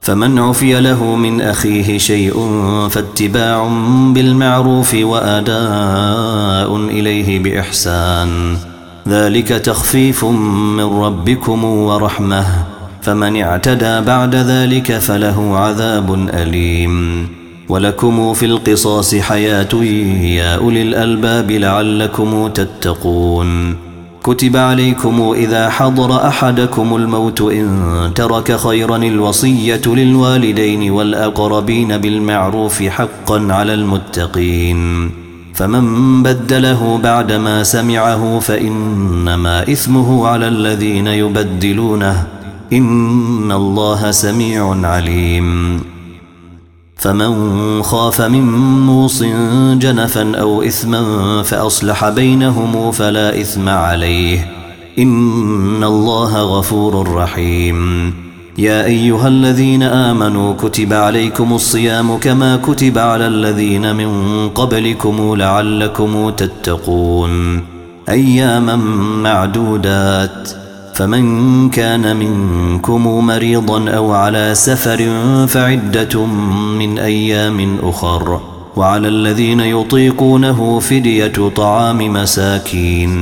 فمن عفي له من أخيه شيء فاتباع بالمعروف وأداء إليه بإحسان، ذلك تخفيف من ربكم ورحمة، فمن اعتدى بعد ذلك فله عذاب أليم. ولكم في القصاص حياة يا أولي الألباب لعلكم تتقون. كتب عليكم إذا حضر أحدكم الموت إن ترك خيرا الوصية للوالدين والأقربين بالمعروف حقا على المتقين، فمن بدله بعدما سمعه فإنما إثمه على الذين يبدلونه، إن الله سميع عليم. فمن خاف من موص جنفا أو إثما فأصلح بينهم فلا إثم عليه، إن الله غفور رحيم. يا أيها الذين آمنوا كتب عليكم الصيام كما كتب على الذين من قبلكم لعلكم تتقون، أياما معدودات، فمن كان منكم مريضا أو على سفر فعدة من أيام أخر، وعلى الذين يطيقونه فدية طعام مساكين،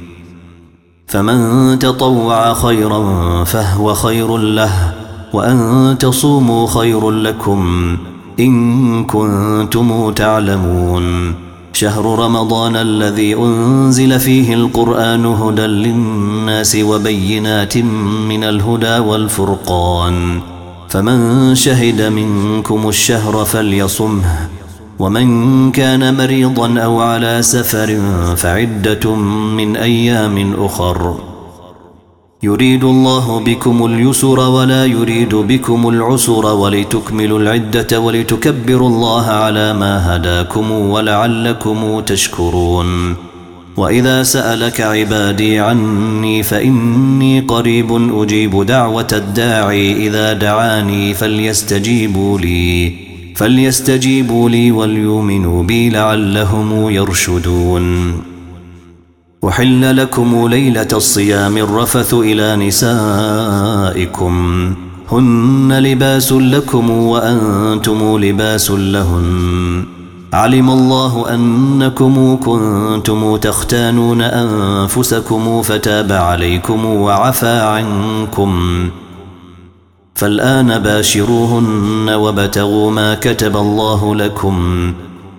فمن تطوع خيرا فهو خير له، وأن تصوموا خير لكم إن كنتم تعلمون. شهر رمضان الذي أنزل فيه القرآن هدى للناس وبينات من الهدى والفرقان، فمن شهد منكم الشهر فليصمه، ومن كان مريضا أو على سفر فعدة من أيام أخر، يريد الله بكم اليسر ولا يريد بكم العسر ولتكملوا العدة ولتكبروا الله على ما هداكم ولعلكم تشكرون. وإذا سألك عبادي عني فإني قريب أجيب دعوة الداعي إذا دعاني فليستجيبوا لي وليؤمنوا بي لعلهم يرشدون. وحل لكم ليلة الصيام الرفث إلى نسائكم هن لباس لكم وأنتم لباس لهن، علم الله أنكم كنتم تختانون أنفسكم فتاب عليكم وعفى عنكم، فالآن باشروهن وابتغوا ما كتب الله لكم،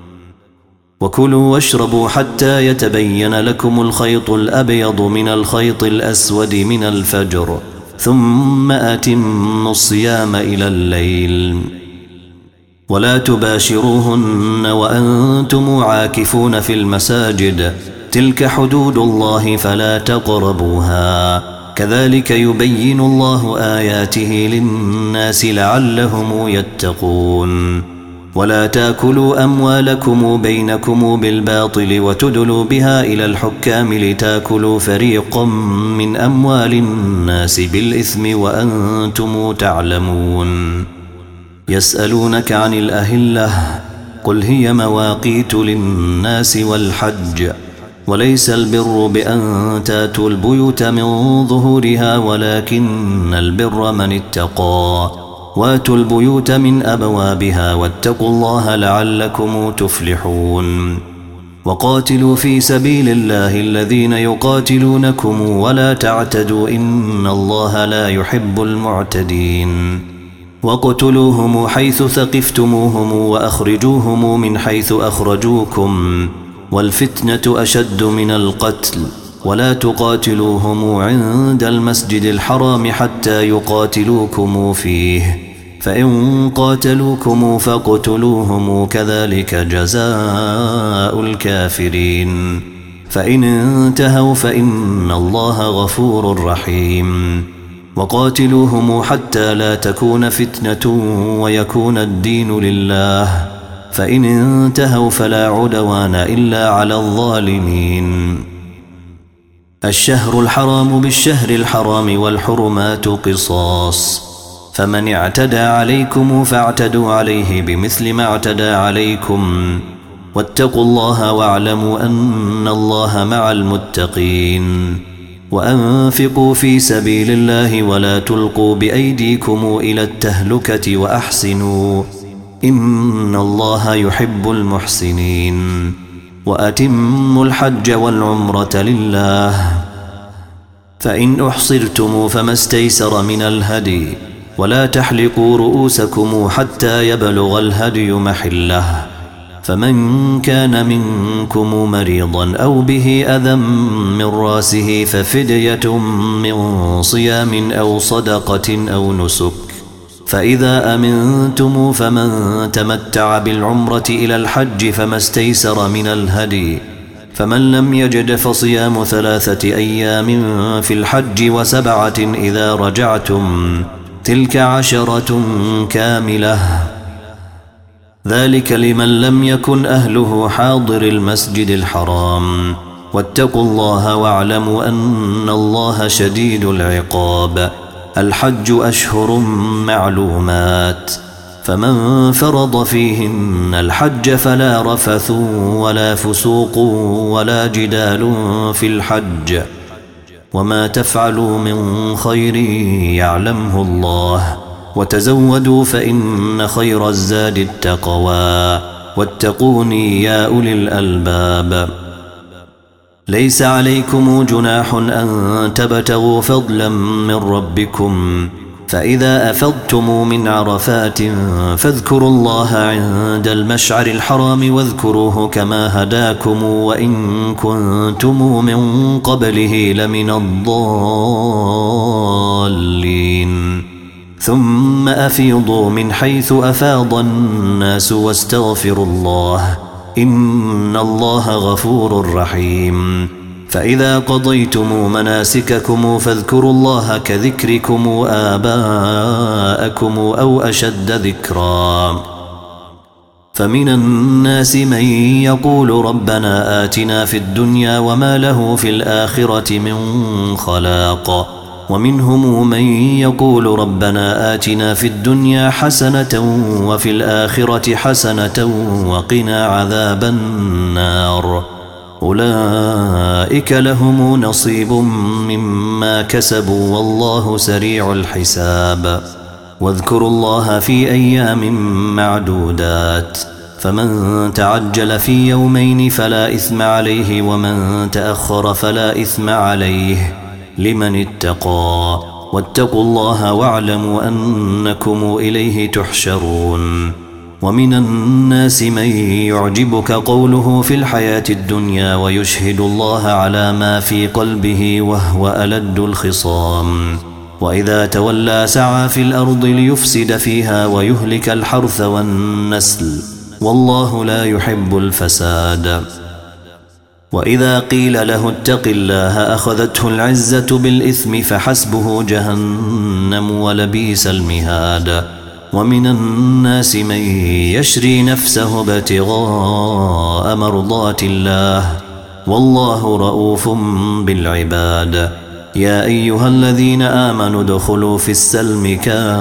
وكلوا واشربوا حتى يتبين لكم الخيط الأبيض من الخيط الأسود من الفجر، ثم أتموا الصيام إلى الليل، ولا تباشروهن وأنتم عاكفون في المساجد، تلك حدود الله فلا تقربوها، كذلك يبين الله آياته للناس لعلهم يتقون. ولا تاكلوا أموالكم بينكم بالباطل وتدلوا بها إلى الحكام لتاكلوا فريقا من أموال الناس بالإثم وأنتم تعلمون. يسألونك عن الأهلة قل هي مواقيت للناس والحج، وليس البر بأن تاتوا البيوت من ظهورها ولكن البر من اتقى، واتوا البيوت من أبوابها واتقوا الله لعلكم تفلحون. وقاتلوا في سبيل الله الذين يقاتلونكم ولا تعتدوا إن الله لا يحب المعتدين. وقتلوهم حيث ثقفتموهم وأخرجوهم من حيث أخرجوكم، والفتنة أشد من القتل، ولا تقاتلوهم عند المسجد الحرام حتى يقاتلوكم فيه، فإن قاتلوكم فاقتلوهم كذلك جزاء الكافرين، فإن انتهوا فإن الله غفور رحيم. وقاتلوهم حتى لا تكون فتنة ويكون الدين لله، فإن انتهوا فلا عدوان إلا على الظالمين. الشهر الحرام بالشهر الحرام والحرمات قصاص، فمن اعتدى عليكم فاعتدوا عليه بمثل ما اعتدى عليكم، واتقوا الله واعلموا أن الله مع المتقين. وأنفقوا في سبيل الله ولا تلقوا بأيديكم إلى التهلكة وأحسنوا إن الله يحب المحسنين وأتموا الحج والعمرة لله فإن أحصرتم فما استيسر من الهدي ولا تحلقوا رؤوسكم حتى يبلغ الهدي محله فمن كان منكم مريضا أو به أذى من راسه ففدية من صيام أو صدقة أو نسك فإذا أمنتم فمن تمتع بالعمرة إلى الحج فما استيسر من الهدي فمن لم يجد فصيام 3 أيام في الحج و7 إذا رجعتم تلك 10 كاملة ذلك لمن لم يكن أهله حاضر المسجد الحرام واتقوا الله واعلموا أن الله شديد العقاب الحج أشهر معلومات فمن فرض فيهن الحج فلا رفث ولا فسوق ولا جدال في الحج وما تفعلوا من خير يعلمه الله وتزودوا فإن خير الزاد التقوى واتقوني يا أولي الألباب ليس عليكم جناح أن تبتغوا فضلا من ربكم فإذا أفضتم من عرفات فاذكروا الله عند المشعر الحرام واذكروه كما هداكم وإن كنتم من قبله لمن الضالين ثم أفيضوا من حيث أفاض الناس واستغفروا الله إن الله غفور رحيم فإذا قضيتم مناسككم فاذكروا الله كذكركم آباءكم أو أشد ذكرا فمن الناس من يقول ربنا آتنا في الدنيا وما له في الآخرة من خلاق ومنهم من يقول ربنا آتنا في الدنيا حسنة وفي الآخرة حسنة وقنا عذاب النار أولئك لهم نصيب مما كسبوا والله سريع الحساب واذكروا الله في أيام معدودات فمن تعجل في يومين فلا إثم عليه ومن تأخر فلا إثم عليه لمن اتقى واتقوا الله واعلموا أنكم إليه تحشرون ومن الناس من يعجبك قوله في الحياة الدنيا ويشهد الله على ما في قلبه وهو ألد الخصام وإذا تولى سعى في الأرض ليفسد فيها ويهلك الحرث والنسل والله لا يحب الفساد وإذا قيل له اتق الله أخذته العزة بالإثم فحسبه جهنم ولبئس المهاد ومن الناس من يشري نفسه ابتغاء مرضات الله والله رؤوف بالعباد يا أيها الذين آمنوا ادخلوا في السلم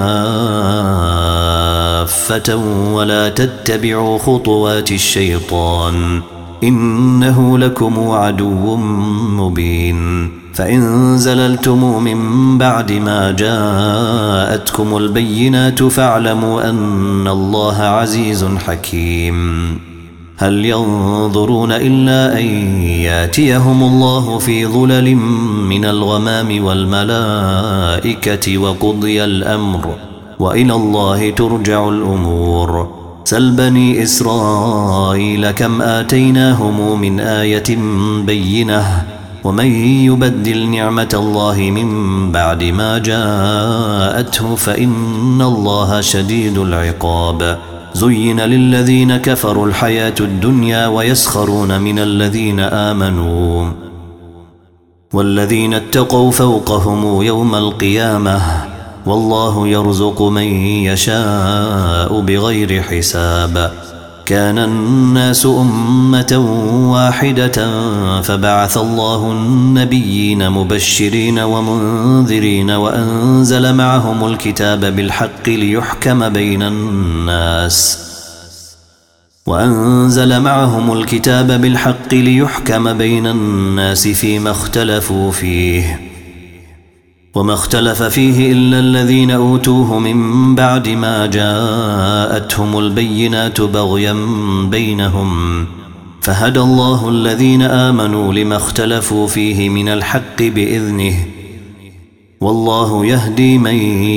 كافة ولا تتبعوا خطوات الشيطان إنه لكم عدو مبين فإن زللتم من بعد ما جاءتكم البينات فاعلموا أن الله عزيز حكيم هل ينظرون إلا أن ياتيهم الله في ظلل من الغمام والملائكة وقضي الأمر وإلى الله ترجع الأمور سل بني إسرائيل كم آتيناهم من آية بينة ومن يبدل نعمة الله من بعد ما جاءته فإن الله شديد العقاب زين للذين كفروا الحياة الدنيا ويسخرون من الذين آمنوا والذين اتقوا فوقهم يوم القيامة والله يرزق من يشاء بغير حساب كان الناس أمة واحدة فبعث الله النبيين مبشرين ومنذرين وأنزل معهم الكتاب بالحق ليحكم بين الناس وأنزل معهم الكتاب بالحق ليحكم بين الناس فيما اختلفوا فيه وما اختلف فيه إلا الذين أوتوه من بعد ما جاءتهم البينات بغيا بينهم فهدى الله الذين آمنوا لما اختلفوا فيه من الحق بإذنه والله يهدي من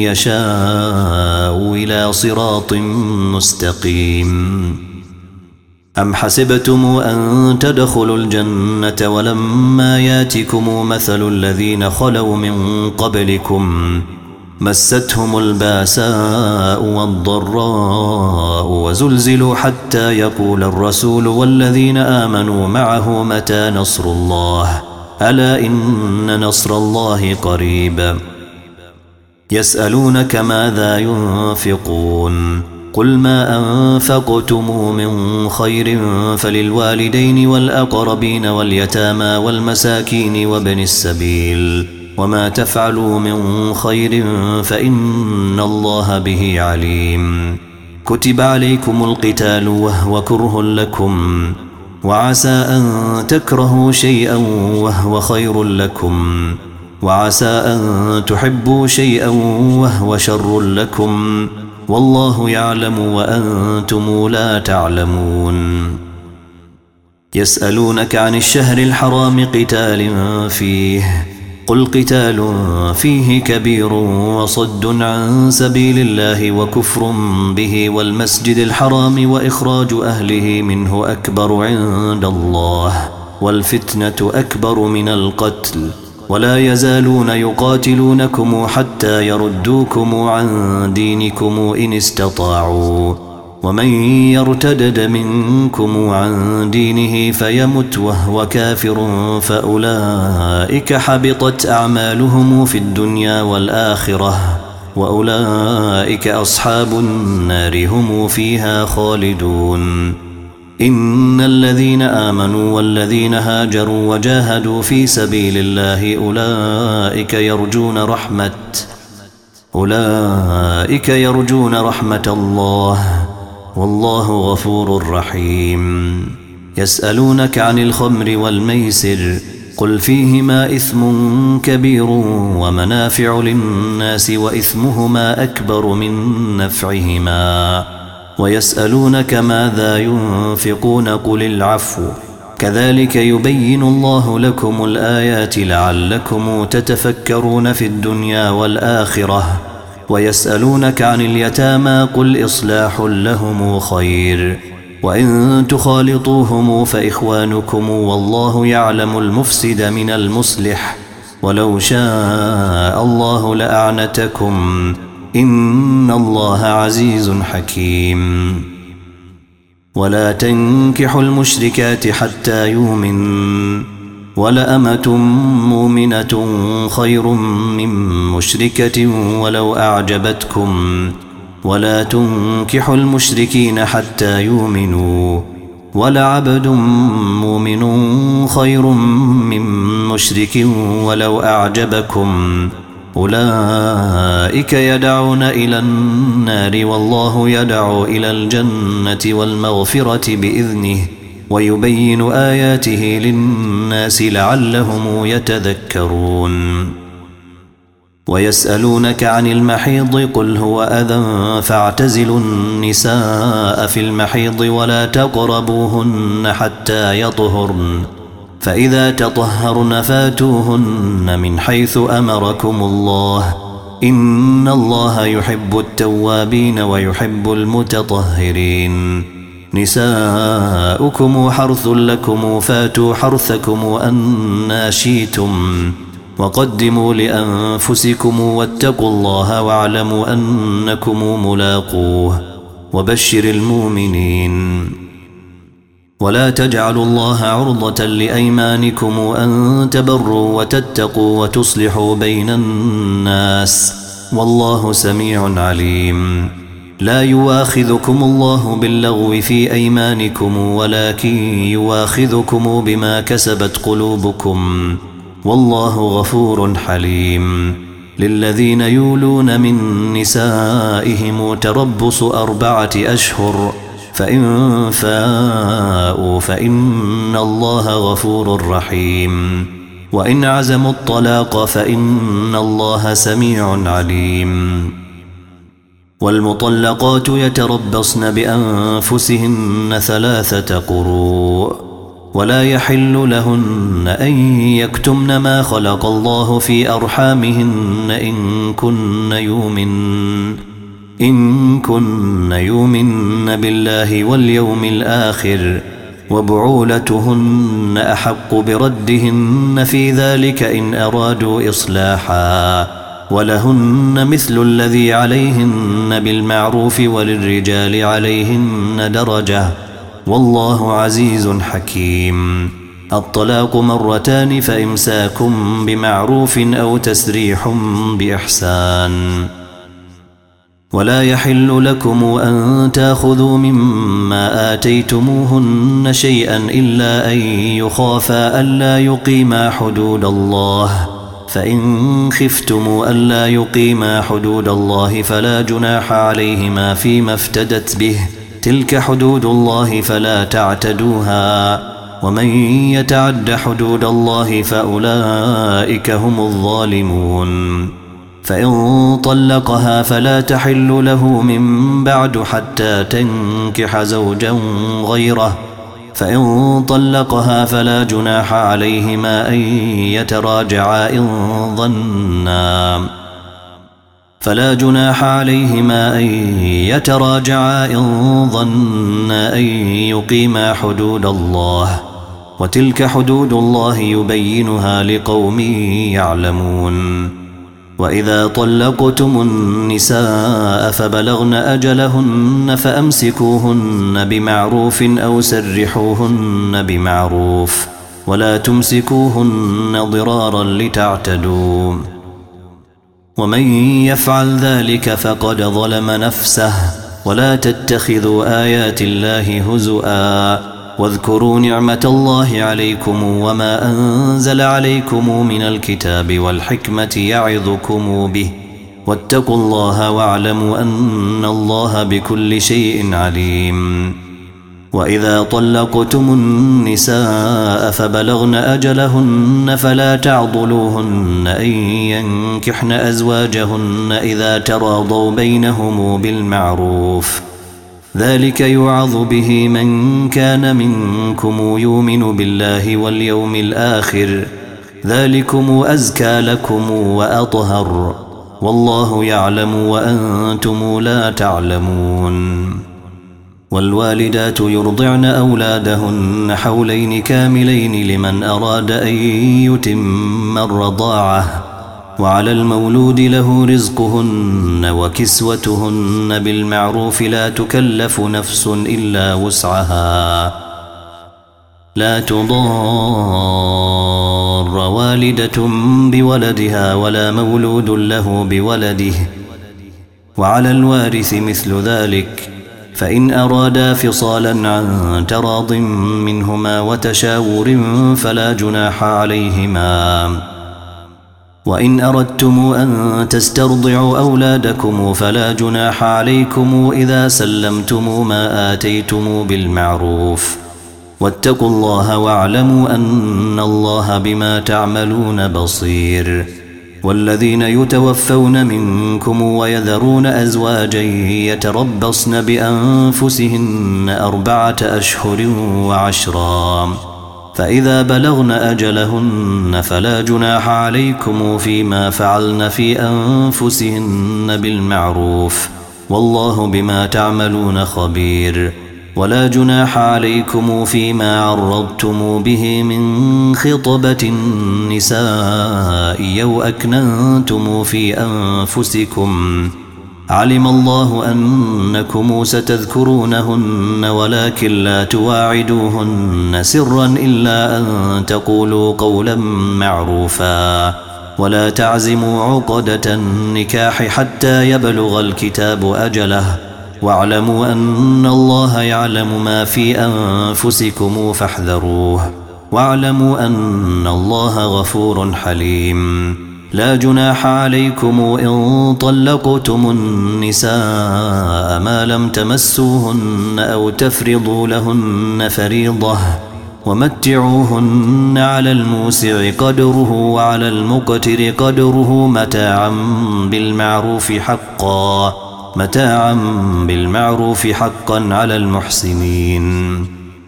يشاء إلى صراط مستقيم أم حسبتم أن تدخلوا الجنة ولما ياتكم مثل الذين خلوا من قبلكم مستهم الباساء والضراء وزلزلوا حتى يقول الرسول والذين آمنوا معه متى نصر الله ألا إن نصر الله قريب يسألونك ماذا ينفقون قل ما أنفقتم من خير فللوالدين والأقربين واليتامى والمساكين وابن السبيل وما تفعلوا من خير فإن الله به عليم كتب عليكم القتال وهو كره لكم وعسى أن تكرهوا شيئا وهو خير لكم وعسى أن تحبوا شيئا وهو شر لكم والله يعلم وأنتم لا تعلمون يسألونك عن الشهر الحرام قتال فيه قل قتال فيه كبير وصد عن سبيل الله وكفر به والمسجد الحرام وإخراج أهله منه أكبر عند الله والفتنة أكبر من القتل ولا يزالون يقاتلونكم حتى يردوكم عن دينكم إن استطاعوا ومن يرتدد منكم عن دينه فيمت وهو كافر فأولئك حبطت أعمالهم في الدنيا والآخرة وأولئك أصحاب النار هم فيها خالدون إن الذين آمنوا والذين هاجروا وجاهدوا في سبيل الله أولئك يرجون رحمة الله والله غفور رحيم يسألونك عن الخمر والميسر قل فيهما إثم كبير ومنافع للناس وإثمهما أكبر من نفعهما ويسألونك ماذا ينفقون قل العفو كذلك يبين الله لكم الآيات لعلكم تتفكرون في الدنيا والآخرة ويسألونك عن اليتامى قل إصلاح لهم خير وإن تخالطوهم فإخوانكم والله يعلم المفسد من المصلح ولو شاء الله لأعنتكم إن الله عزيز حكيم ولا تنكحوا المشركات حتى يؤمن ولأمة مؤمنة خير من مشركة ولو أعجبتكم ولا تنكحوا المشركين حتى يؤمنوا ولعبد مؤمن خير من مشرك ولو أعجبكم أولئك يدعون إلى النار والله يدعو إلى الجنة والمغفرة بإذنه ويبين آياته للناس لعلهم يتذكرون ويسألونك عن المحيض قل هو أذى فاعتزلوا النساء في المحيض ولا تقربوهن حتى يطهرن فإذا تطهرن فاتوهن من حيث أمركم الله إن الله يحب التوابين ويحب المتطهرين نساؤكم حرث لكم فاتوا حرثكم أنى شئتم وقدموا لأنفسكم واتقوا الله واعلموا أنكم ملاقوه وبشر المؤمنين ولا تجعلوا الله عرضة لأيمانكم أن تبروا وتتقوا وتصلحوا بين الناس والله سميع عليم لا يواخذكم الله باللغو في أيمانكم ولكن يواخذكم بما كسبت قلوبكم والله غفور حليم للذين يولون من نسائهم تربص 4 أشهر فإن فاءوا فإن الله غفور رحيم وإن عزموا الطلاق فإن الله سميع عليم والمطلقات يتربصن بأنفسهن 3 قروء ولا يحل لهن أن يكتمن ما خلق الله في أرحامهن إن كن يؤمن بالله واليوم الآخر وبعولتهن أحق بردهن في ذلك إن أرادوا إصلاحا ولهن مثل الذي عليهن بالمعروف وللرجال عليهن درجة والله عزيز حكيم الطلاق 2 مرتان فإمساك بمعروف أو تسريح بإحسان ولا يحل لكم أن تأخذوا مما آتيتموهن شيئا إلا أن يخافا ألا يقيما حدود الله فإن خفتم ألا يقيما حدود الله فلا جناح عليهما فيما افتدت به تلك حدود الله فلا تعتدوها ومن يتعد حدود الله فأولئك هم الظالمون فإن طلقها فلا تحل له من بعد حتى تنكح زوجا غيره فإن طلقها فلا جناح عليهما أن يتراجعا إن ظنا أن يقيما حدود الله وتلك حدود الله يبينها لقوم يعلمون وإذا طلقتم النساء فبلغن أجلهن فأمسكوهن بمعروف أو سرحوهن بمعروف ولا تمسكوهن ضرارا لتعتدوا ومن يفعل ذلك فقد ظلم نفسه ولا تتخذوا آيات الله هزؤا واذكروا نعمة الله عليكم وما أنزل عليكم من الكتاب والحكمة يعظكم به واتقوا الله واعلموا أن الله بكل شيء عليم وإذا طلقتم النساء فبلغن أجلهن فلا تعضلوهن أن ينكحن أزواجهن إذا تراضوا بينهم بالمعروف ذلك يوعظ به من كان منكم يؤمن بالله واليوم الآخر ذلكم أزكى لكم وأطهر والله يعلم وأنتم لا تعلمون والوالدات يرضعن أولادهن حولين كاملين لمن أراد أن يتم الرضاعة وعلى المولود له رزقهن وكسوتهن بالمعروف لا تكلف نفس إلا وسعها لا تضار والدة بولدها ولا مولود له بولده وعلى الوارث مثل ذلك فإن أرادا فصالا عن تراض منهما وتشاور فلا جناح عليهما وإن أردتم أن تسترضعوا أولادكم فلا جناح عليكم إذا سلمتم ما آتيتم بالمعروف واتقوا الله واعلموا أن الله بما تعملون بصير والذين يتوفون منكم ويذرون أزواجا يتربصن بأنفسهن 4 أشهر وعشرا فإذا بلغن أجلهن فلا جناح عليكم فيما فعلن في أنفسهن بالمعروف والله بما تعملون خبير ولا جناح عليكم فيما عرضتم به من خطبة النساء أو أكننتم في أنفسكم علم الله أنكم ستذكرونهن ولكن لا تواعدوهن سرا إلا أن تقولوا قولا معروفا ولا تعزموا عقدة النكاح حتى يبلغ الكتاب أجله واعلموا أن الله يعلم ما في أنفسكم فاحذروه واعلموا أن الله غفور حليم لا جناح عليكم إن طلقتم النساء ما لم تمسوهن أو تفرضوا لهن فريضة ومتعوهن على الموسع قدره وعلى المقتر قدره متاعا بالمعروف حقا على المحسنين.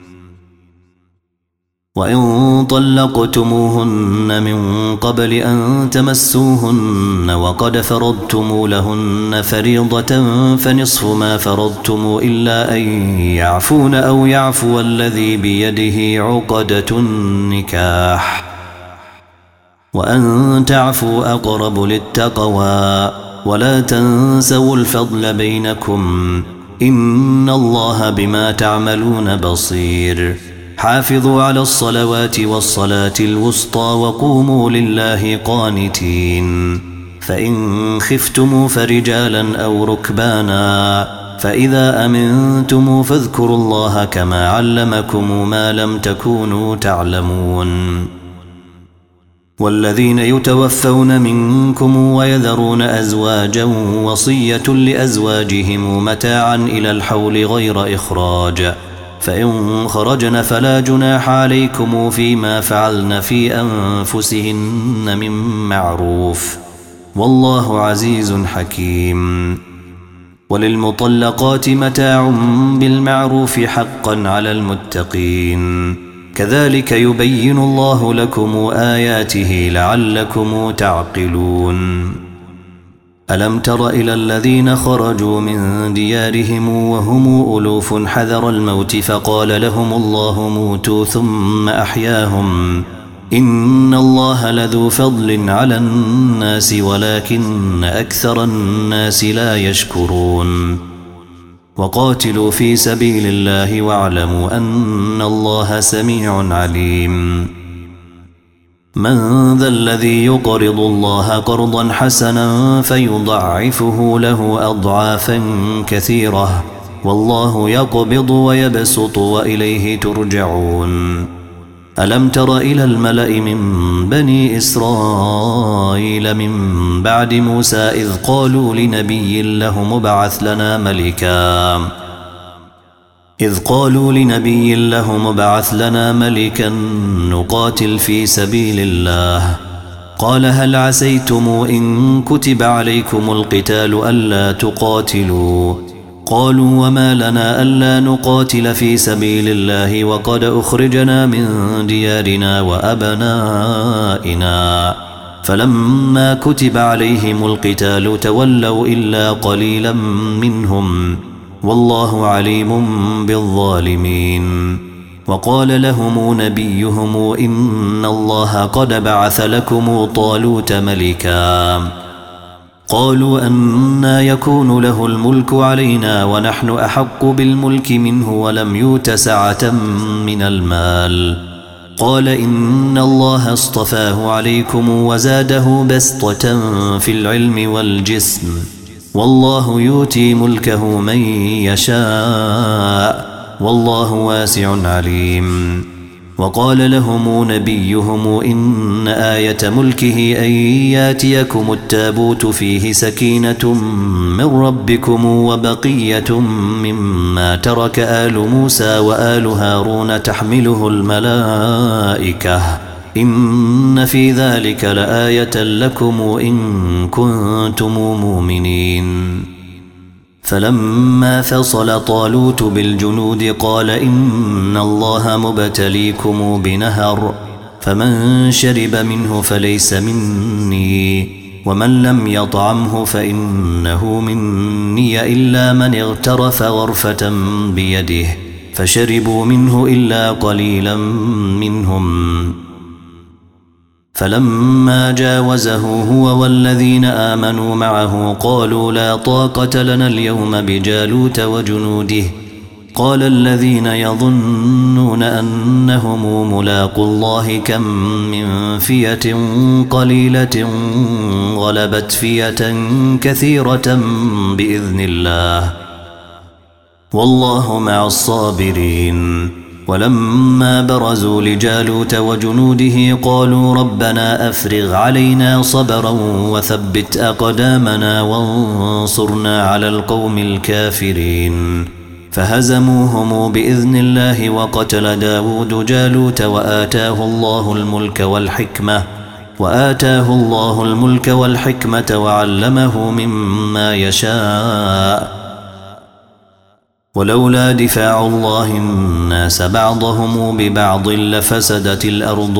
وإن طلقتموهن من قبل أن تمسوهن وقد فرضتم لهن فريضة فنصف ما فرضتم إلا أن يعفون أو يعفو الذي بيده عقدة النكاح وأن تعفوا أقرب للتقوى ولا تنسوا الفضل بينكم إن الله بما تعملون بصير. حافظوا على الصلوات والصلاة الوسطى وقوموا لله قانتين. فإن خفتم فرجالا أو ركبانا فإذا أمنتم فاذكروا الله كما علمكم ما لم تكونوا تعلمون. والذين يتوفون منكم ويذرون أزواجا وصية لأزواجهم متاعا إلى الحول غير إخراج فإن خرجن فلا جناح عليكم فيما فعلن في أنفسهن من معروف والله عزيز حكيم. وللمطلقات متاع بالمعروف حقا على المتقين كذلك يبين الله لكم آياته لعلكم تعقلون. ألم تر إلى الذين خرجوا من ديارهم وهم ألوف حذر الموت فقال لهم الله موتوا ثم أحياهم إن الله لذو فضل على الناس ولكن أكثر الناس لا يشكرون. وقاتلوا في سبيل الله واعلموا أن الله سميع عليم. من ذا الذي يقرض الله قرضا حسنا فيضعفه له أضعافا كثيرة والله يقبض ويبسط وإليه ترجعون. ألم تر إلى الملأ من بني إسرائيل من بعد موسى إذ قالوا لنبي له مبعث لنا ملكا نقاتل في سبيل الله قال هل عسيتم إن كتب عليكم القتال ألا تقاتلوا قالوا وما لنا ألا نقاتل في سبيل الله وقد أخرجنا من ديارنا وأبنائنا فلما كتب عليهم القتال تولوا إلا قليلا منهم والله عليم بالظالمين. وقال لهم نبيهم إن الله قد بعث لكم طالوت ملكا قالوا أنى يكون له الملك علينا ونحن أحق بالملك منه ولم يؤت سعة من المال قال إن الله اصطفاه عليكم وزاده بسطة في العلم والجسم والله يؤتي ملكه من يشاء والله واسع عليم. وقال لهم نبيهم إن آية ملكه أن ياتيكم التابوت فيه سكينة من ربكم وبقية مما ترك آل موسى وآل هارون تحمله الملائكة إن في ذلك لآية لكم إن كنتم مؤمنين. فلما فصل طالوت بالجنود قال إن الله مبتليكم بنهر فمن شرب منه فليس مني ومن لم يطعمه فإنه مني إلا من اغترف غرفة بيده فشربوا منه إلا قليلا منهم. فلما جاوزه هو والذين آمنوا معه قالوا لا طاقة لنا اليوم بجالوت وجنوده قال الذين يظنون أنهم ملاقوا الله كم من فئة قليلة غلبت فئة كثيرة بإذن الله والله مع الصابرين. ولما برزوا لجالوت وجنوده قالوا ربنا أفرغ علينا صبرا وثبت أقدامنا وانصرنا على القوم الكافرين فهزموهم بإذن الله وقتل داود جالوت وآتاه الله الملك والحكمة وعلمه مما يشاء ولولا دفاع الله الناس بعضهم ببعض لفسدت الأرض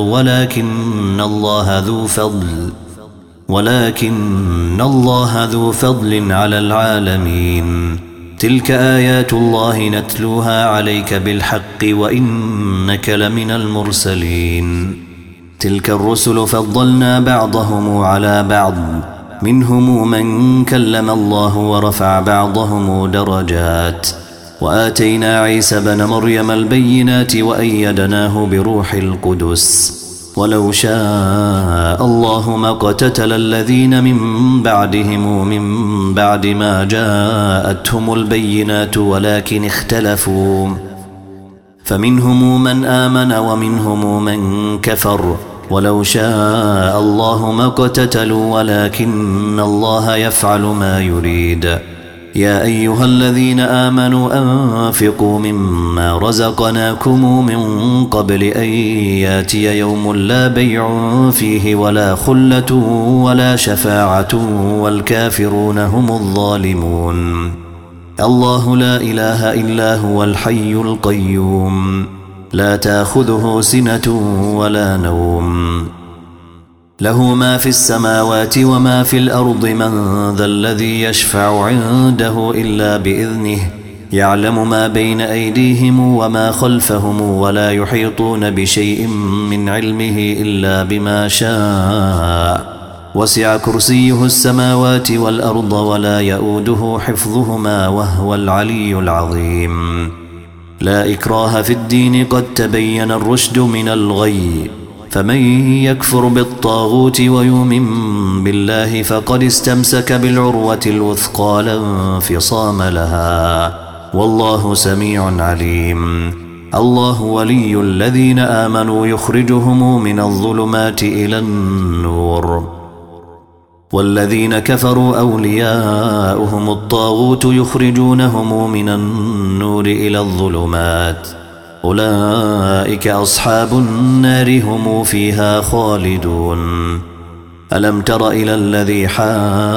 ولكن الله ذو فضل على العالمين تلك آيات الله نتلوها عليك بالحق وإنك لمن المرسلين تلك الرسل فضلنا بعضهم على بعض منهم من كلم الله ورفع بعضهم درجات وآتينا عيسى بن مريم البينات وأيدناه بروح القدس ولو شاء الله ما اقتتل الذين من بعدهم من بعد ما جاءتهم البينات ولكن اختلفوا فمنهم من آمن ومنهم من كفر ولو شاء الله ما اقتتلوا ولكن الله يفعل ما يريد يا أيها الذين آمنوا أنفقوا مما رزقناكم من قبل أن ياتي يوم لا بيع فيه ولا خلة ولا شفاعة والكافرون هم الظالمون الله لا إله إلا هو الحي القيوم لا تأخذه سنة ولا نوم له ما في السماوات وما في الأرض من ذا الذي يشفع عنده إلا بإذنه يعلم ما بين أيديهم وما خلفهم ولا يحيطون بشيء من علمه إلا بما شاء وسع كرسيه السماوات والأرض ولا يؤوده حفظهما وهو العلي العظيم لا إكراه في الدين قد تبين الرشد من الغي فمن يكفر بالطاغوت ويؤمن بالله فقد استمسك بالعروة الوثقى لا انفصام لها والله سميع عليم الله ولي الذين آمنوا يخرجهم من الظلمات إلى النور والذين كفروا أولياؤهم الطاغوت يخرجونهم من النور إلى الظلمات أولئك أصحاب النار هم فيها خالدون ألم تر إلى الذي حاج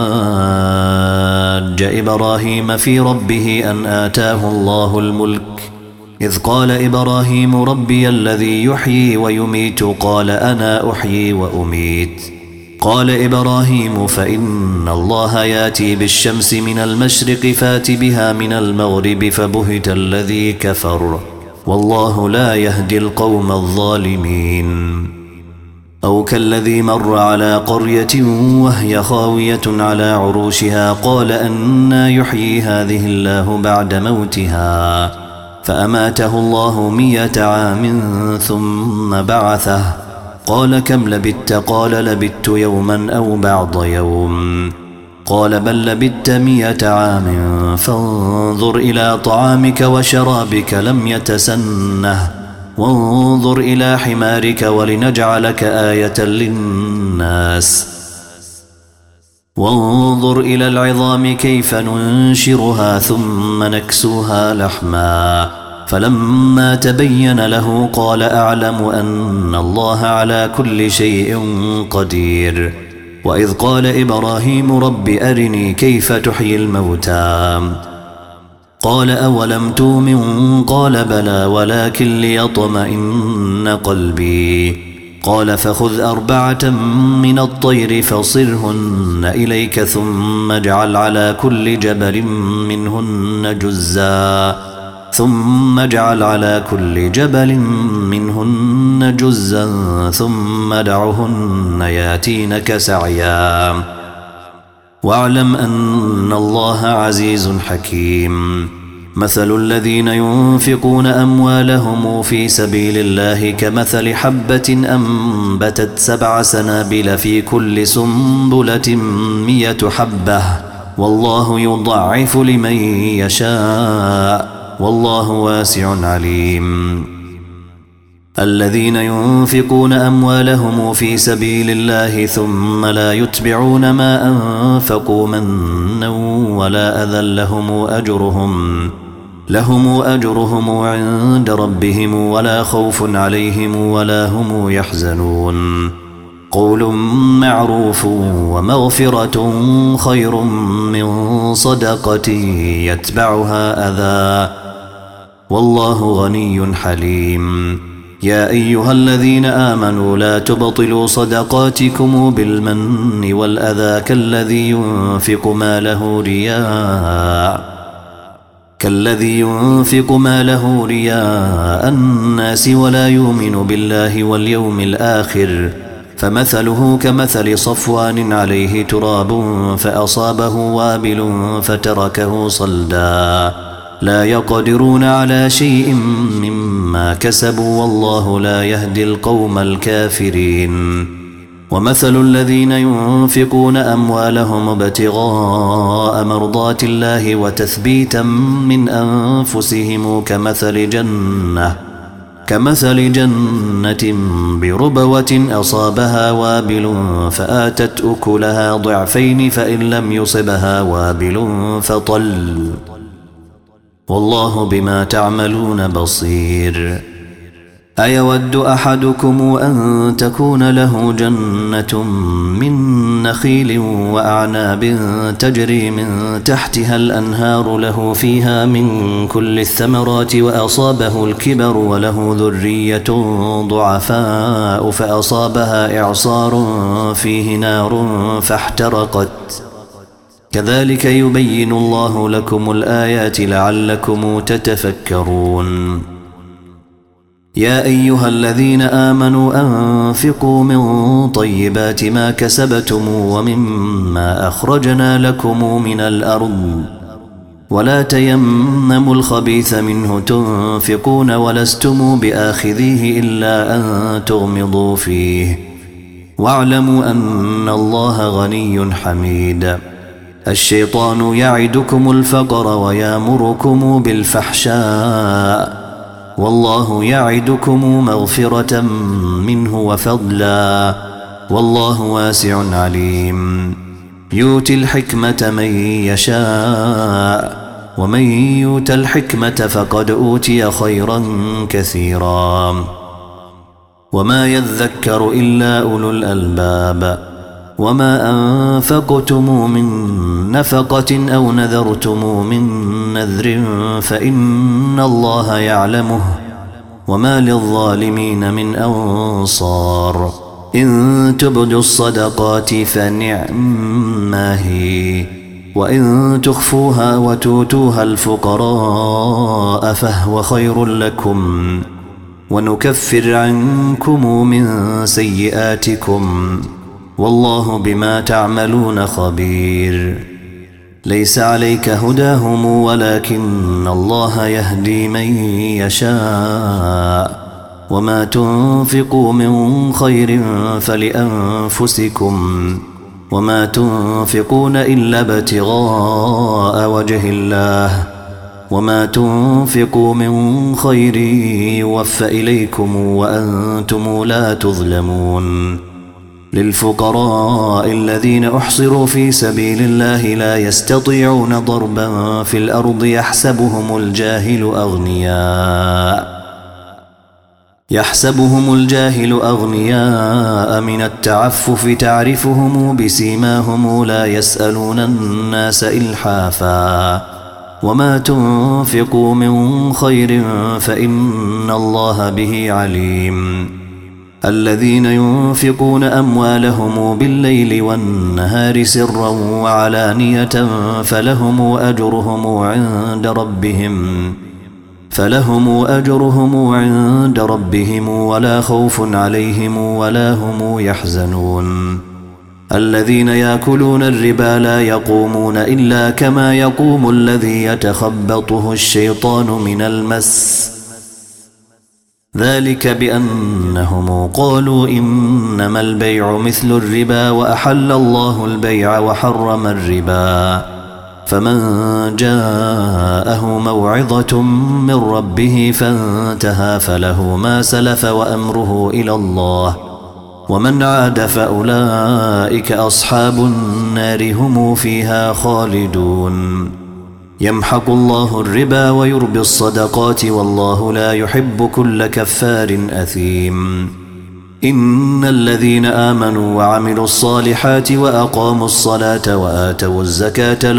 إبراهيم في ربه أن آتاه الله الملك إذ قال إبراهيم ربي الذي يحيي ويميت قال أنا أحيي وأميت قال إبراهيم فإن الله ياتي بالشمس من المشرق فات بها من المغرب فبهت الذي كفر والله لا يهدي القوم الظالمين أو كالذي مر على قرية وهي خاوية على عروشها قال أنى يحيي هذه الله بعد موتها فأماته الله 100 عام ثم بعثه قال كم لبثت قال لبثت يوما أو بعض يوم قال بل لبثت 100 عام فانظر إلى طعامك وشرابك لم يتسنه وانظر إلى حمارك ولنجعلك آية للناس وانظر إلى العظام كيف ننشرها ثم نكسوها لحما فلما تبين له قال أعلم أن الله على كل شيء قدير وإذ قال إبراهيم رب أرني كيف تحيي الموتى قال أولم تؤمن قال بلى ولكن ليطمئن قلبي قال فخذ 4 من الطير فصرهن إليك ثم اجعل على كل جبل منهن جزا ثم دعهن ياتينك سعيا واعلم أن الله عزيز حكيم مثل الذين ينفقون أموالهم في سبيل الله كمثل حبة أنبتت 7 سنابل في كل سنبلة 100 حبة والله يضاعف لمن يشاء والله واسع عليم الذين ينفقون أموالهم في سبيل الله ثم لا يتبعون ما أنفقوا منا ولا أذى لهم أجرهم عند ربهم ولا خوف عليهم ولا هم يحزنون قول معروف ومغفرة خير من صدقة يتبعها أذى والله غني حليم يا أيها الذين آمنوا لا تبطلوا صدقاتكم بالمن والأذى كالذي ينفق ماله رياء الناس ولا يؤمن بالله واليوم الآخر فمثله كمثل صفوان عليه تراب فأصابه وابل فتركه صلدا لا يقدرون على شيء مما كسبوا والله لا يهدي القوم الكافرين ومثل الذين ينفقون أموالهم ابتغاء مرضات الله وتثبيتا من أنفسهم كمثل جنة بربوة أصابها وابل فآتت أكلها ضعفين فإن لم يصبها وابل فطل والله بما تعملون بصير أيود أحدكم أن تكون له جنة من نخيل وأعناب تجري من تحتها الأنهار له فيها من كل الثمرات وأصابه الكبر وله ذرية ضعفاء فأصابها إعصار فيه نار فاحترقت كذلك يبين الله لكم الآيات لعلكم تتفكرون يا أيها الذين آمنوا أنفقوا من طيبات ما كسبتم ومما أخرجنا لكم من الأرض ولا تيمموا الخبيث منه تنفقون ولستم بآخذيه إلا أن تغمضوا فيه واعلموا أن الله غني حميد الشيطان يعدكم الفقر ويامركم بالفحشاء والله يعدكم مغفرة منه وفضلا والله واسع عليم يؤتي الحكمة من يشاء ومن يؤت الحكمة فقد أوتي خيرا كثيرا وما يذكر إلا أولو الألباب وما أنفقتم من نفقة أو نذرتم من نذر فإن الله يعلمه وما للظالمين من أنصار إن تبدوا الصدقات فنعما هي وإن تخفوها وتؤتوها الفقراء فهو خير لكم ونكفر عنكم من سيئاتكم والله بما تعملون خبير ليس عليك هداهم ولكن الله يهدي من يشاء وما تنفقوا من خير فلأنفسكم وما تنفقون إلا ابتغاء وجه الله وما تنفقوا من خير يوفى إليكم وأنتم لا تظلمون للفقراء الذين أحصروا في سبيل الله لا يستطيعون ضربا في الأرض يحسبهم الجاهل أغنياء من التعفف تعرفهم بسيماهم لا يسألون الناس إلحافا وما تنفقوا من خير فإن الله به عليم الذين ينفقون أموالهم بالليل والنهار سرا وعلانية فلهم أجرهم عند ربهم ولا خوف عليهم ولا هم يحزنون الذين يأكلون الربا لا يقومون إلا كما يقوم الذي يتخبطه الشيطان من المس ذلك بأنهم قالوا إنما البيع مثل الربا وأحل الله البيع وحرم الربا فمن جاءه موعظة من ربه فانتهى فله ما سلف وأمره إلى الله، ومن عاد فأولئك أصحاب النار هم فيها خالدون. يمحق الله الربا ويربي الصدقات والله لا يحب كل كفار أثيم. إن الذين آمنوا وعملوا الصالحات وأقاموا الصلاة وآتوا الزكاة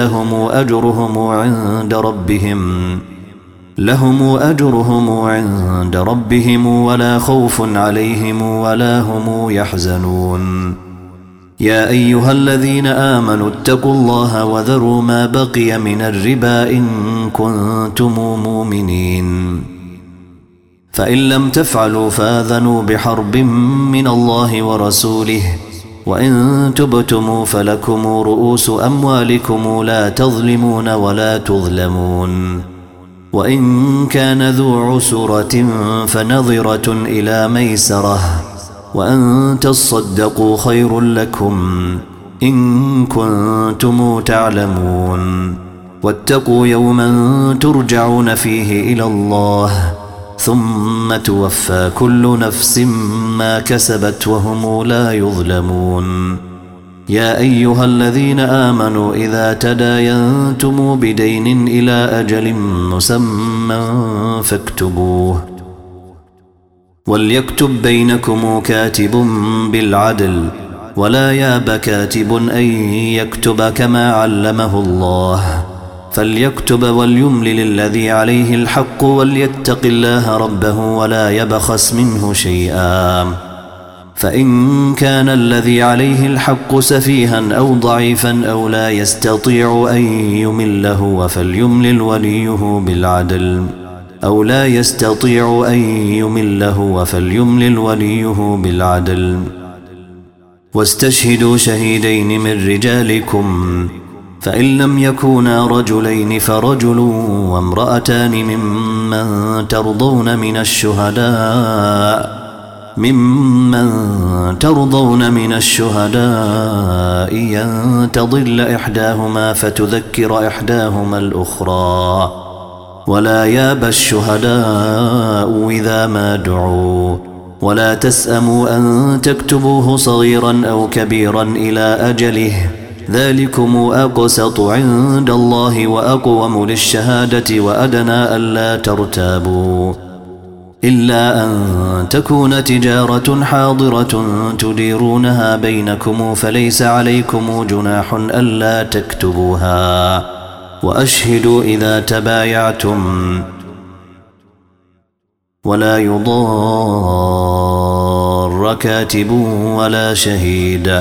لهم أجرهم عند ربهم ولا خوف عليهم ولا هم يحزنون. يا أيها الذين آمنوا اتقوا الله وذروا ما بقي من الربا إن كنتم مؤمنين، فإن لم تفعلوا فآذنوا بحرب من الله ورسوله، وإن تبتموا فلكم رؤوس أموالكم لا تظلمون ولا تظلمون. وإن كان ذو عسرة فنظرة إلى ميسرة، وأن تصدقوا خير لكم إن كنتم تعلمون. واتقوا يوما ترجعون فيه إلى الله ثم توفى كل نفس ما كسبت وهم لا يظلمون. يا أيها الذين آمنوا إذا تداينتم بدين إلى أجل مسمى فاكتبوه، وليكتب بينكم كاتب بالعدل، ولا ياب كاتب أن يكتب كما علمه الله، فليكتب وليملل الذي عليه الحق وليتق الله ربه ولا يبخس منه شيئا. فإن كان الذي عليه الحق سفيها أو ضعيفا أو لا يستطيع أن يمله فليملل وليه بالعدل. واستشهدوا شهيدين من رجالكم، فإن لم يكونا رجلين فرجل وامرأتان ممن ترضون من الشهداء أن تضل إحداهما فتذكر إحداهما الأخرى، ولا يابى الشهداء إذا ما دعوا، ولا تسأموا أن تكتبوه صغيرا أو كبيرا إلى أجله، ذلكم أقسط عند الله وأقوم للشهادة وأدنى ألا ترتابوا، إلا أن تكون تجارة حاضرة تديرونها بينكم فليس عليكم جناح ألا تكتبوها، وأشهدوا إذا تبايعتم، ولا يضار كاتب ولا شهيد،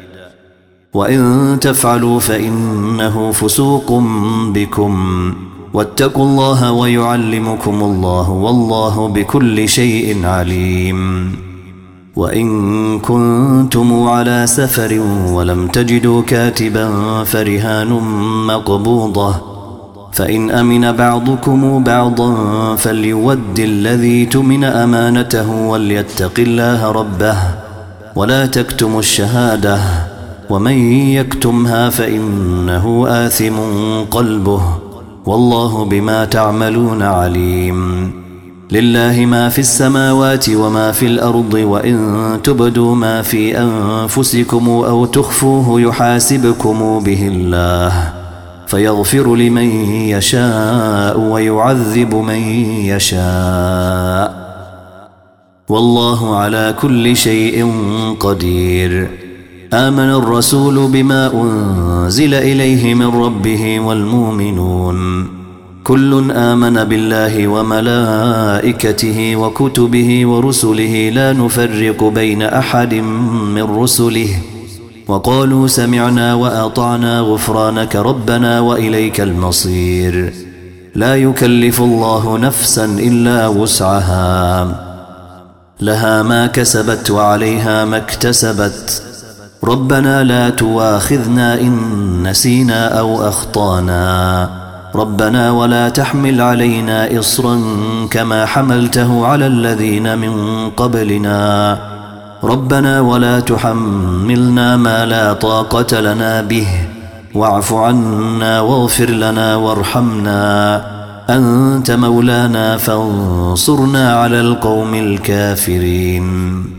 وإن تفعلوا فإنه فسوق بكم، واتقوا الله ويعلمكم الله والله بكل شيء عليم. وإن كنتم على سفر ولم تجدوا كاتبا فرهان مقبوضة، فإن أمن بعضكم بعضا فليود الذي تمن أمانته وليتق الله ربه ولا تكتموا الشهادة، ومن يكتمها فإنه آثم قلبه والله بما تعملون عليم. لله ما في السماوات وما في الأرض، وإن تبدوا ما في أنفسكم أو تخفوه يحاسبكم به الله، فيغفر لمن يشاء ويعذب من يشاء، والله على كل شيء قدير. آمن الرسول بما أنزل إليه من ربه والمؤمنون كل آمن بالله وملائكته وكتبه ورسله لا نفرق بين أحد من رسله، وقالوا سمعنا وأطعنا غفرانك ربنا وإليك المصير. لا يكلف الله نفسا إلا وسعها، لها ما كسبت وعليها ما اكتسبت، ربنا لا تواخذنا إن نسينا أو أخطانا، ربنا ولا تحمل علينا إصرا كما حملته على الذين من قبلنا، ربنا ولا تحملنا ما لا طاقة لنا به واعف عنا واغفر لنا وارحمنا أنت مولانا فانصرنا على القوم الكافرين